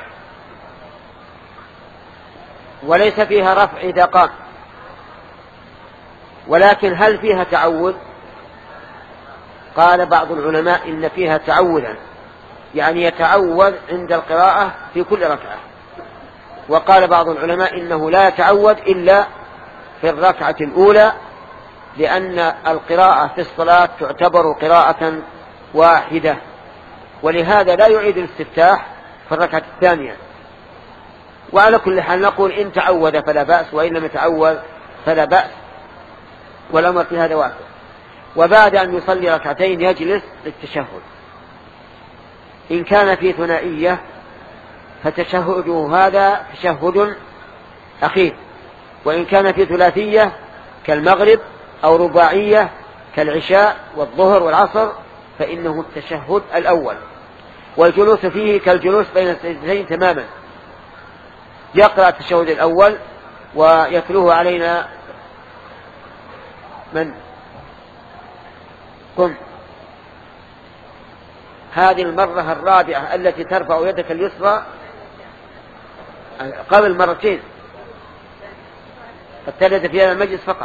وليس فيها رفع إذا قام، ولكن هل فيها تعود؟ قال بعض العلماء إن فيها تعوذا، يعني يتعوذ عند القراءة في كل ركعة. وقال بعض العلماء إنه لا يتعوذ إلا في الركعة الأولى، لأن القراءة في الصلاة تعتبر قراءة واحدة، ولهذا لا يعيد الاستفتاح في الركعة الثانية. وعلى كل حال نقول إن تعوذ فلا بأس، وإن لم يتعوذ فلا بأس، والأمر في هذا واسع. وبعد أن يصلي ركعتين يجلس للتشهد. إن كان في ثنائية فتشهده هذا تشهد أخير، وإن كان في ثلاثية كالمغرب أو رباعية كالعشاء والظهر والعصر فإنه التشهد الأول، والجلوس فيه كالجلوس بين السجدتين تماما. يقرأ التشهد الأول ويتلوه علينا من قم. هذه المرة الرابعة التي ترفع يدك اليسرى قبل مرتين، الثالثة في هذا المجلس فقط.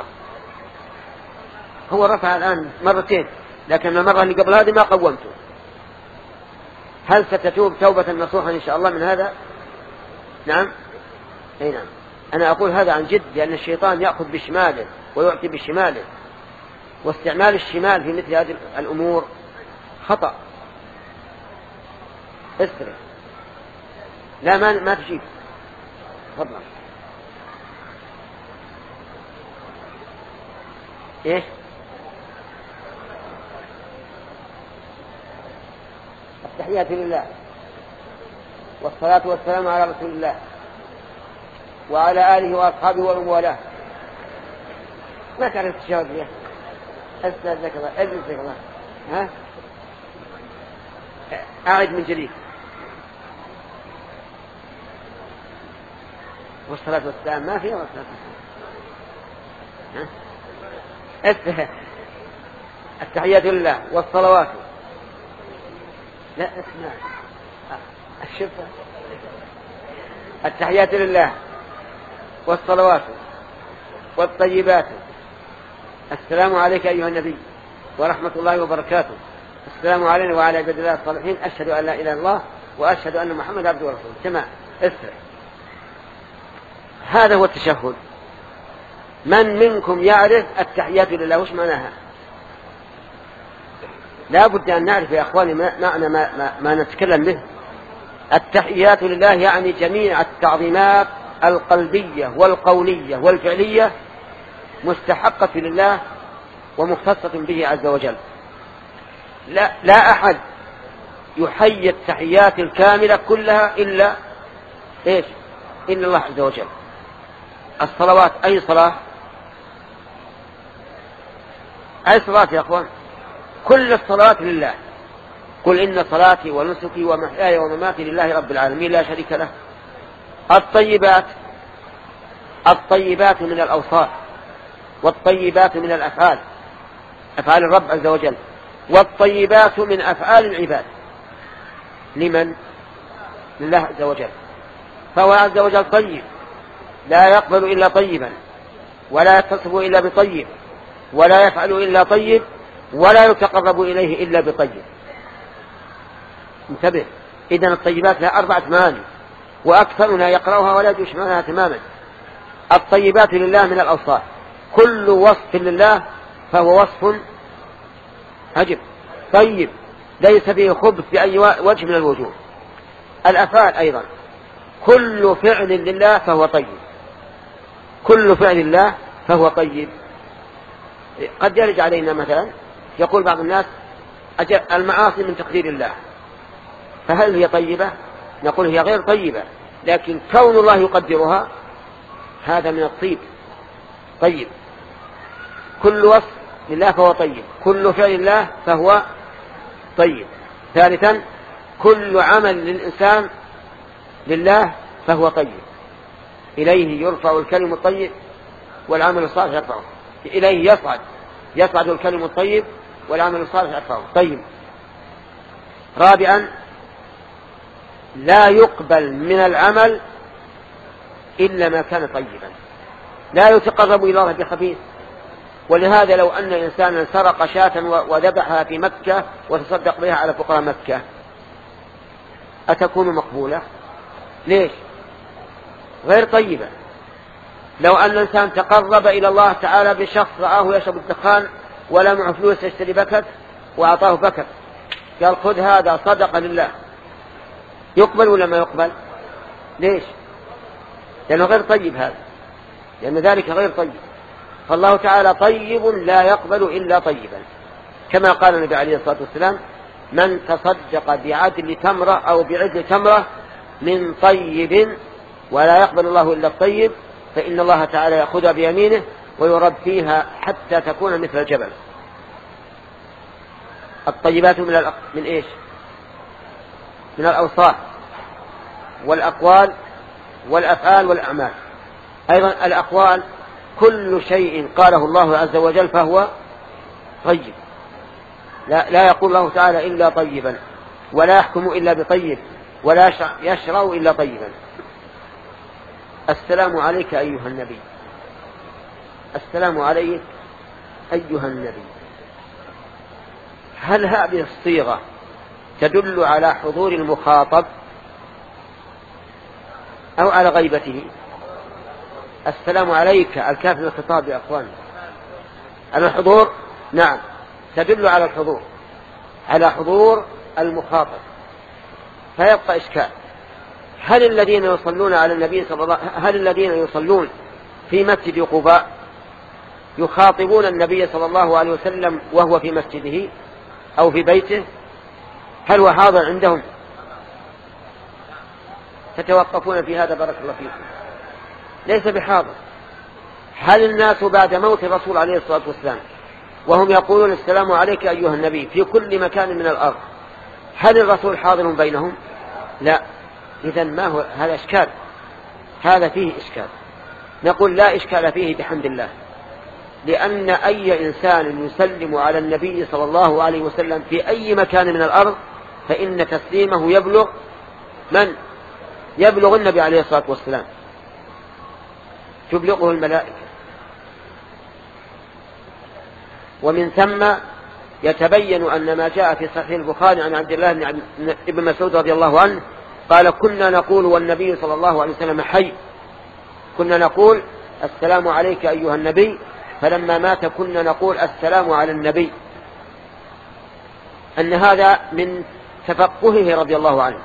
هو رفع الآن مرتين، لكن المرة اللي قبل هذه ما قومته. هل ستتوب توبة نصوحا إن شاء الله من هذا؟ نعم. أي نعم. أنا أقول هذا عن جد، لأن الشيطان يأخذ بشماله ويعطي بشماله، واستعمال الشمال في مثل هذه الأمور خطأ. اسرع. لا ما ما تجيب. تفضل. إيه؟ التحيات لله والصلاة والسلام على رسول الله وعلى آله وأصحابه ومن والاه. ما تعرف التشهد فيها؟ أستاذك الله أجلسك الله. ها؟ أعد من جديد. والصلاة والسلام ما فيها والصلاة والسلام. ها؟ التحيات لله والصلوات. لا اسمع الشفة. التحيات لله والصلوات والطيبات. السلام عليك أيها النبي ورحمة الله وبركاته. السلام علينا وعلى عباد الله الصالحين. أشهد أن لا إله إلا الله وأشهد أن محمد عبده ورسوله. تمام. اسرع. هذا هو التشهد. من منكم يعرف التحيات لله وش معناها؟ لا بد أن نعرف يا أخواني معنى ما, ما, ما نتكلم به. التحيات لله يعني جميع التعظيمات القلبية والقولية والفعلية مستحقة لله ومختصة به عز وجل. لا, لا أحد يحيي التحيات الكاملة كلها إلا إيش؟ إلا الله عز وجل. الصلوات أي صلاة؟ أي صلاة يا أخوان؟ كل الصلاة لله. قل إن صلاتي ونسكي ومحياي ومماتي لله رب العالمين لا شريك له. الطيبات الطيبات من الأوصاف والطيبات من الأفعال، أفعال الرب عز وجل، والطيبات من أفعال العباد. لمن؟ لله عز وجل. فهو عز وجل طيب لا يقبل إلا طيبا، ولا يتصف إلا بطيب، ولا يفعل إلا طيب، ولا يتقرب إليه إلا بطيب. انتبه. إذن الطيبات لها أربعة معاني، وأكثرنا يقرأها ولا يدوش معناها تماما. الطيبات لله من الأوصاف، كل وصف لله فهو وصف عجب طيب ليس فيه خبث بأي وجه من الوجوه. الأفعال أيضا، كل فعل لله فهو طيب، كل فعل الله فهو طيب. قد يرجع علينا مثلا يقول بعض الناس المعاصي من تقدير الله، فهل هي طيبة؟ نقول هي غير طيبة، لكن كون الله يقدرها هذا من الطيب. طيب. كل وصف لله فهو طيب، كل فعل الله فهو طيب. ثالثا كل عمل للإنسان لله فهو طيب. إليه يرفع الكلم الطيب والعمل الصالح يرفعه. إليه يصعد يصعد الكلم الطيب والعمل الصالح يرفعه. طيب. رابعا لا يقبل من العمل إلا ما كان طيبا، لا يتقرب إلى الله بخبيث ولهذا لو أن إنسانا سرق شاة وذبحها في مكة وتصدق بها على فقراء مكة أتكون مقبولة؟ ليش؟ غير طيبة. لو أن إنسان تقرب إلى الله تعالى بشخص رآه يشرب الدخان ولا معه فلوس يشتري بكت وأعطاه بكت، قال خذ هذا صدقة لله، يقبل ولا ما يقبل؟ ليش؟ لأنه غير طيب هذا، لأن ذلك غير طيب. فالله تعالى طيب لا يقبل إلا طيبا، كما قال النبي عليه الصلاة والسلام: من تصدق بعدل تمرة أو بعدل تمرة من طيب ولا يقبل الله إلا الطيب فإن الله تعالى يأخذها بيمينه ويرب فيها حتى تكون مثل الجبل. الطيبات من الأق... من إيش؟ من الأوصاف والأقوال والأفعال والأعمال. أيضا الأقوال كل شيء قاله الله عز وجل فهو طيب، لا, لا يقول الله تعالى إلا طيبا، ولا يحكم إلا بطيب، ولا يشرع إلا طيبا. السلام عليك أيها النبي، السلام عليك أيها النبي، هل هذه الصيغة تدل على حضور المخاطب أو على غيبته؟ السلام عليك الكاف للخطاب يا أخوان، على الحضور، نعم تدل على الحضور، على حضور المخاطب. فيبقى إشكال: هل الذين يصلون على النبي صلى الله هل الذين يصلون في مسجد قباء يخاطبون النبي صلى الله عليه وسلم وهو في مسجده أو في بيته؟ هل هو حاضر عندهم؟ تتوقفون في هذا بارك الله فيكم. ليس بحاضر. هل الناس بعد موت الرسول عليه الصلاة والسلام وهم يقولون السلام عليك أيها النبي في كل مكان من الأرض، هل الرسول حاضر بينهم؟ لا. إذن ما هو هذا إشكال، هذا فيه إشكال. نقول لا إشكال فيه بحمد الله، لأن أي إنسان يسلم على النبي صلى الله عليه وسلم في أي مكان من الأرض فإن تسليمه يبلغ من؟ يبلغ النبي عليه الصلاة والسلام، تبلغه الملائكة. ومن ثم يتبين أن ما جاء في صحيح البخاري عن عبد الله بن مسعود رضي الله عنه قال: كنا نقول والنبي صلى الله عليه وسلم حي، كنا نقول السلام عليك أيها النبي، فلما مات كنا نقول السلام على النبي. أن هذا من تفقهه رضي الله عنه،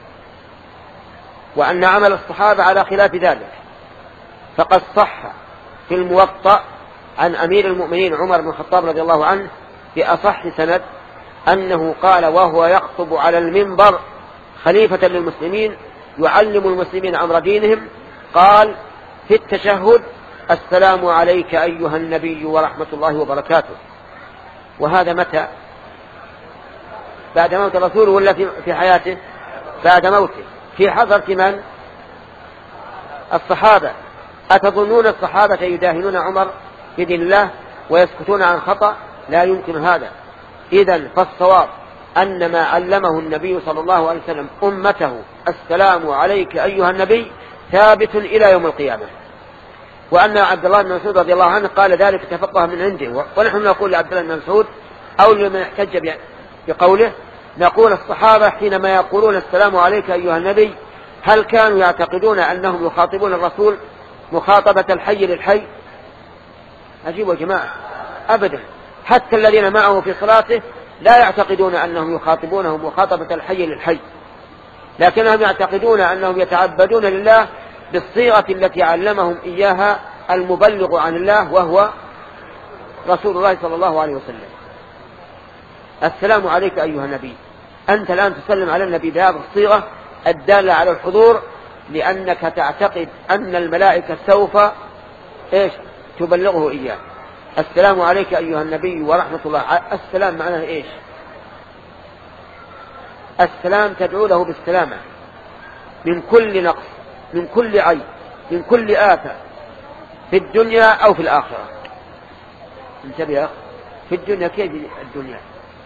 وأن عمل الصحابة على خلاف ذلك. فقد صح في الموطأ عن أمير المؤمنين عمر بن الخطاب رضي الله عنه بأصح سند أنه قال وهو يخطب على المنبر خليفة للمسلمين يعلم المسلمين أمر دينهم، قال في التشهد: السلام عليك أيها النبي ورحمة الله وبركاته. وهذا متى؟ بعد موت الرسول ولا في حياته؟ بعد موته، في حضرة من؟ الصحابة. أتظنون الصحابة يداهنون عمر في دين الله ويسكتون عن خطأ؟ لا يمكن هذا. إذن فالصواب أن ما علمه النبي صلى الله عليه وسلم أمته السلام عليك أيها النبي ثابت إلى يوم القيامة. وأن عبد الله بن مسعود رضي الله عنه قال ذلك تفقه من عنده. ونحن نقول لعبد الله بن مسعود أو لمن احتج بقوله، نقول الصحابة حينما يقولون السلام عليك أيها النبي هل كانوا يعتقدون أنهم يخاطبون الرسول مخاطبة الحي للحي؟ أجيبوا يا جماعة، أبدا. حتى الذين معه في صلاته لا يعتقدون أنهم يخاطبونه مخاطبة الحي للحي، لكنهم يعتقدون أنهم يتعبدون لله بالصيغة التي علمهم إياها المبلغ عن الله وهو رسول الله صلى الله عليه وسلم. السلام عليك أيها النبي، أنت الآن تسلم على النبي بهذه الصيغة الدالة على الحضور، لأنك تعتقد أن الملائكة سوف إيش تبلغه إياه. السلام عليك أيها النبي ورحمة الله. السلام معناه إيش؟ السلام تدعو له بالسلامة من كل نقص، من كل عيب، من كل آفة في الدنيا أو في الآخرة. انتبه يا أخي، في الدنيا كيف الدنيا؟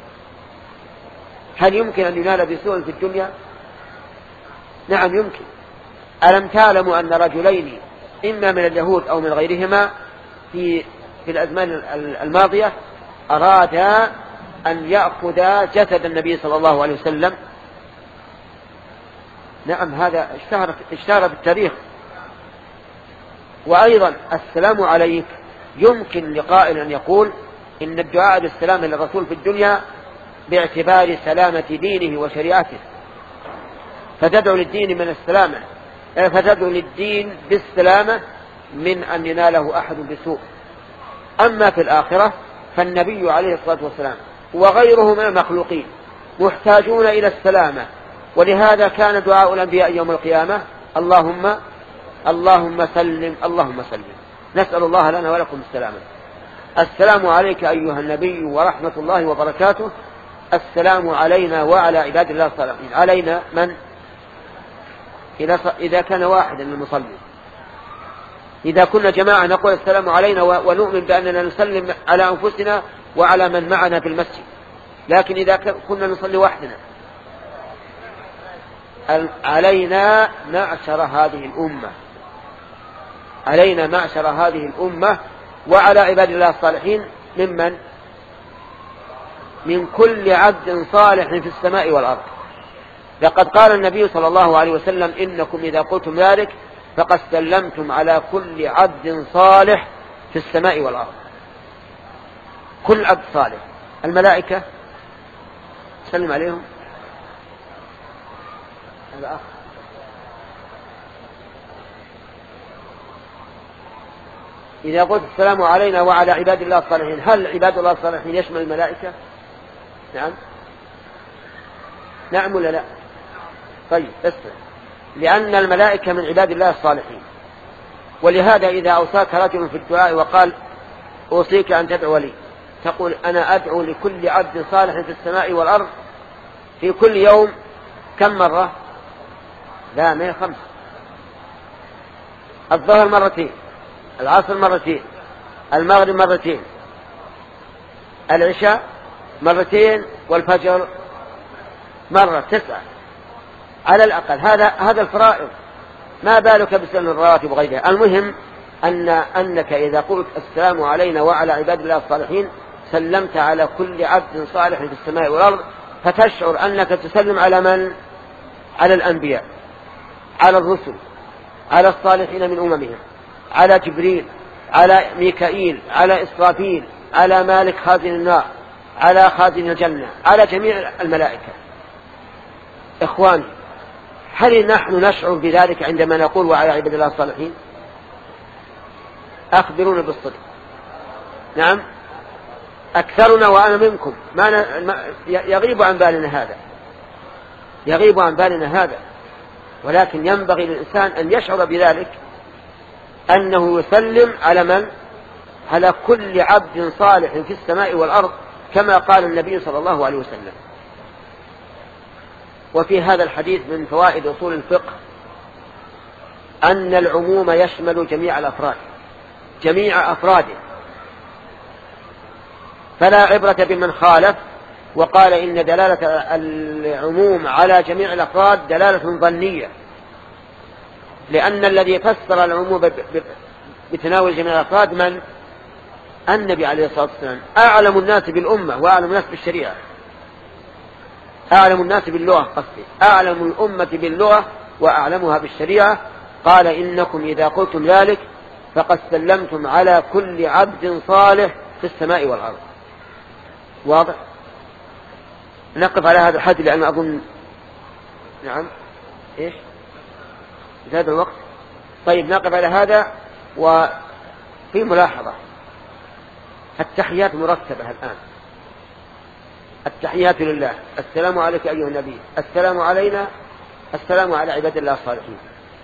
هل يمكن أن ينال بسوء في الدنيا؟ نعم يمكن. ألم تعلموا أن رجلين إما من اليهود أو من غيرهما في في الأزمان الماضية أرادا أن يأخذ جسد النبي صلى الله عليه وسلم. نعم هذا اشتهر اشتهر في التاريخ. وأيضا السلام عليك يمكن لقائل أن يقول إن الدعاء بالسلام للرسول في الدنيا باعتبار سلامة دينه وشريعته، فتدعو للدين من السلامة، فتدعو للدين بالسلامة من أن يناله أحد بسوء. أما في الآخرة فالنبي عليه الصلاة والسلام وغيره من المخلوقين محتاجون إلى السلامة، ولهذا كان دعاء الأنبياء يوم القيامة اللهم اللهم سلم اللهم سلم. نسأل الله لنا ولكم السلامة. السلام عليك أيها النبي ورحمة الله وبركاته. السلام علينا وعلى عباد الله الصالحين. علينا من؟ إذا كان واحدا من المصلين. إذا كنا جماعة نقول السلام علينا ونؤمن بأننا نسلم على أنفسنا وعلى من معنا في المسجد. لكن إذا كنا نصلي وحدنا علينا معشر هذه الأمة علينا معشر هذه الأمة وعلى عباد الله الصالحين ممن من كل عبد صالح في السماء والأرض. لقد قال النبي صلى الله عليه وسلم إنكم إذا قلتم ذلك فقد سلمتم على كل عبد صالح في السماء والأرض. كل عبد صالح. الملائكة سلم عليهم. الأخ إذا قلت السلام علينا وعلى عباد الله الصالحين، هل عباد الله الصالحين يشمل الملائكة؟ نعم نعم ولا لا؟ طيب اسمع، لأن الملائكة من عباد الله الصالحين. ولهذا إذا أوصاك رجل في الدعاء وقال أوصيك أن تدعو لي، تقول أنا أدعو لكل عبد صالح في السماء والأرض في كل يوم كم مرة؟ لا ما هي خمس. الظهر مرتين، العصر مرتين، المغرب مرتين، العشاء مرتين، والفجر مرة. تسعة على الأقل. هذا هذا الفرائض، ما بالك بسن الرواتب وغيرها. المهم أن أنك إذا قلت السلام علينا وعلى عباد الله الصالحين سلمت على كل عبد صالح في السماء والأرض، فتشعر أنك تسلم على من؟ على الأنبياء، على الرسل، على الصالحين من أممهم، على جبريل، على ميكائيل، على إسرافيل، على مالك خازن النار، على خازن الجنة، على جميع الملائكة. إخواني، هل نحن نشعر بذلك عندما نقول وعلى عباد الله الصالحين؟ أخبرونا بالصدق. نعم أكثرنا وأنا منكم ما يغيب عن بالنا هذا يغيب عن بالنا هذا ولكن ينبغي للإنسان أن يشعر بذلك، أنه يسلم على من؟ على كل عبد صالح في السماء والأرض، كما قال النبي صلى الله عليه وسلم. وفي هذا الحديث من فوائد أصول الفقه أن العموم يشمل جميع الأفراد جميع أفراده، فلا عبرة بمن خالف وقال إن دلالة العموم على جميع الأفراد دلالة ظنية، لأن الذي فسر العموم بتناول جميع الأفراد من؟ النبي عليه الصلاة والسلام، أعلم الناس بالأمة وأعلم الناس بالشريعة، أعلم الناس باللغة قصدي أعلم الأمة باللغة وأعلمها بالشريعة. قال إنكم إذا قلتم ذلك فقد سلمتم على كل عبد صالح في السماء والأرض. واضح؟ نقف على هذا الحد لأن أظن نعم إيش زاد الوقت. طيب نقف على هذا. وفي ملاحظة، التحيات مرتبة الآن. التحيات لله، السلام عليك أيها النبي، السلام علينا، السلام على عباد الله الصالحين.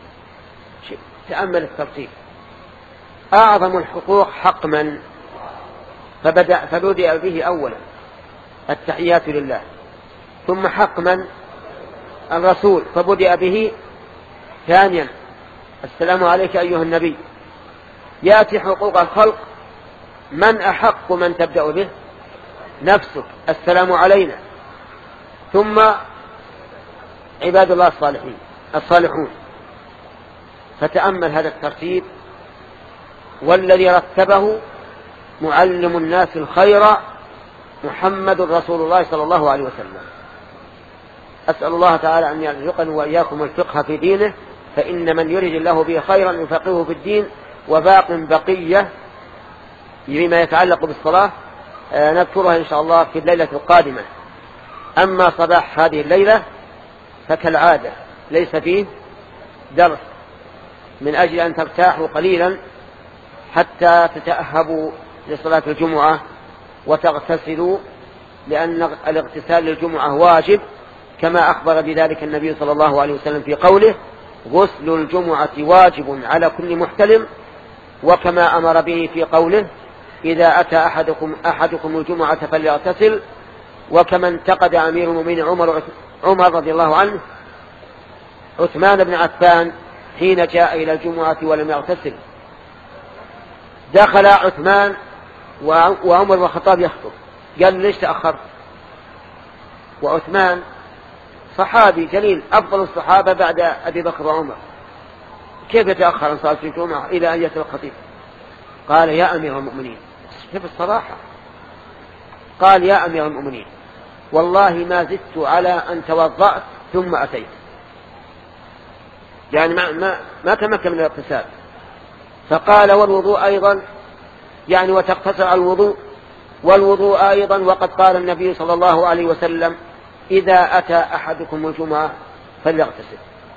تأمل الترتيب. أعظم الحقوق حق من؟ فبدأ فبدأ به أولا التحيات لله، ثم حق من؟ الرسول، فبدأ به ثانيا السلام عليك أيها النبي. يأتي حقوق الخلق، من أحق من تبدأ به؟ نفسك، السلام علينا، ثم عباد الله الصالحين الصالحون. فتأمل هذا الترتيب، والذي رتبه معلم الناس الخير محمد رسول الله صلى الله عليه وسلم. أسأل الله تعالى أن يرزقني وإياكم الفقه في دينه، فإن من يريد الله به خيرا يفقهه في الدين. وباق بقية بما يتعلق بالصلاة نذكرها إن شاء الله في الليلة القادمة. أما صباح هذه الليلة فكالعادة ليس فيه درس، من أجل أن ترتاحوا قليلا حتى تتأهبوا لصلاة الجمعة وتغتسلوا، لأن الاغتسال للجمعة واجب، كما أخبر بذلك النبي صلى الله عليه وسلم في قوله: غسل الجمعة واجب على كل محتلم، وكما أمر به في قوله: إذا أتى أحدكم, أحدكم الجمعة فليغتسل، وكما انتقد أمير المؤمنين عمر, عمر رضي الله عنه عثمان بن عفان حين جاء إلى الجمعة ولم يغتسل. دخل عثمان وعمر بن الخطاب يخطب، قال: ليش تأخرت؟ وعثمان صحابي جليل أفضل الصحابة بعد أبي بكر وعمر، كيف يتأخر عن صلاة الجمعة إلى أن يأتي الخطيب؟ قال: يا أمير المؤمنين، شوف الصراحة، قال: يا أمير المؤمنين، والله ما زدت على أن توضأت ثم أتيت، يعني ما, ما, ما تمكن من الاغتسال. فقال: والوضوء أيضا، يعني وتقتصر على الوضوء، والوضوء أيضا، وقد قال النبي صلى الله عليه وسلم: إذا أتى أحدكم الجمعة فليغتسل.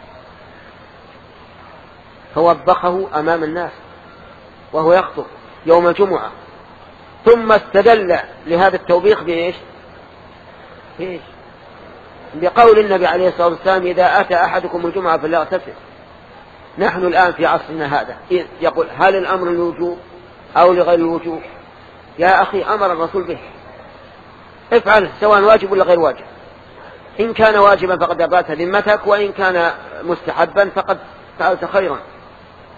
فوبخه أمام الناس وهو يخطب يوم الجمعة، ثم استدل لهذا التوبيخ بإيش؟ بإيش؟ بقول النبي عليه الصلاة والسلام: إذا أتى أحدكم الجمعة فليغتسل. نحن الآن في عصرنا هذا يقول: هل الأمر للوجوب أو لغير الوجوب؟ يا أخي، أمر الرسول به، افعل سواء واجب ولا غير واجب. إن كان واجبا فقد أبرأت ذمتك، وإن كان مستحبا فقد فعلت خيرا.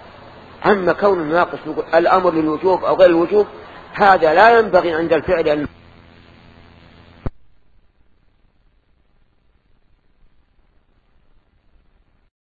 أما كون الناقص الأمر للوجوب أو غير الوجوب، هذا لا ينبغي عند الفعل أن